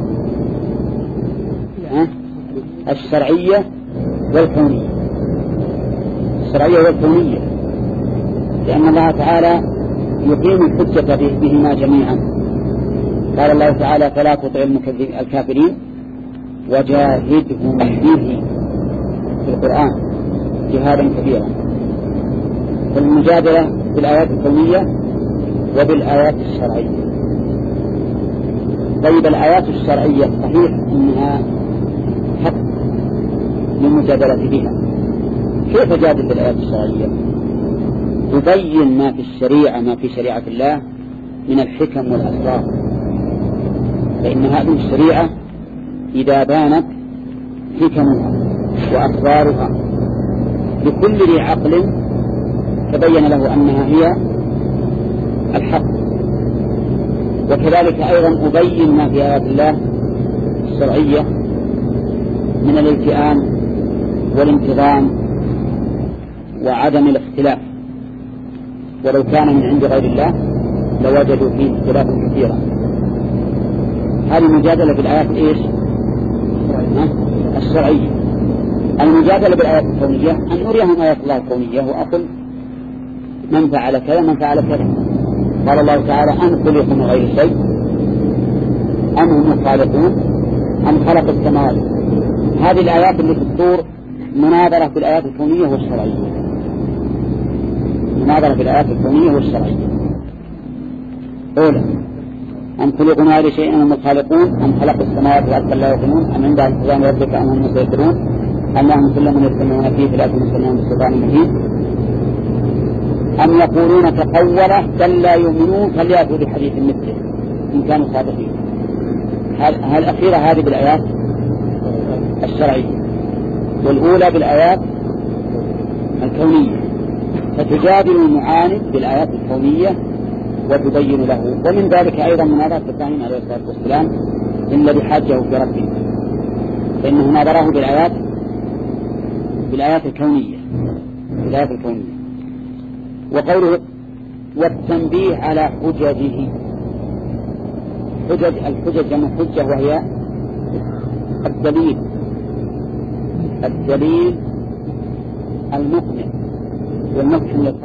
Speaker 1: الشرعية والكونية. الشرعية والكونية، لأن الله تعالى يقيم الحجة بهما جميعا. قال الله تعالى فلا تطع الكافرين وجاهدهم به في القرآن جهادا كبيرا. فالمجادلة بالآيات الكونية وبالآيات الشرعية. طيب الآيات الشرعية صحيح أنها حق للمجادلة بها، كيف جادل بالآيات الشرعية؟ تبين ما في الشريعة ما في شريعة الله من الحكم والأسرار، فإن هذه الشريعة إذا بانت حكمها وأسرارها لكل ذي عقل تبين له أنها هي الحق. وكذلك أيضا أبين ما في آيات الله الشرعية من الالتئام والانتظام وعدم الاختلاف، ولو كان من عند غير الله لوجدوا فيه اختلافا كثيرا. هذه المجادلة بالآيات إيش؟ الشرعية. المجادلة بالآيات الكونية أن نريهم آيات الله الكونية وأقول من فعل كذا من فعل كذا. قال الله تعالى أن خلقوا من غير شيء أم هم الخالقون أم خلق السماوات. هذه الآيات اللي في الطور مناظرة في الآيات الكونية والشرعية، مناظرة في الآيات الكونية والشرعية. أولا أم خلقوا من غير شيء أم هم الخالقون أم خلق السماوات والأرض لا يوقنون أم عند الحزام ربك أم هم مسيطرون أم لهم كل من يستمعون فيه فلا تمسلون بالسلطان مبين أم يقولون تقوله بل لا يؤمنون فليأتوا بحديث مثله إن كانوا صادقين. الأخيرة هذه بالآيات الشرعية، والأولى بالآيات الكونية. فتجادل المعاند بالآيات الكونية وتبين له. ومن ذلك أيضا مناظرة إبراهيم عليه الصلاة والسلام إلا بحاجه في ربه، فإنه ناظره بالآيات بالآيات الكونية بالآيات الكونية. وقوله والتنبيه على حججه. حجج الحجج جمع حجة وهي الدليل الدليل المقنع والمقنع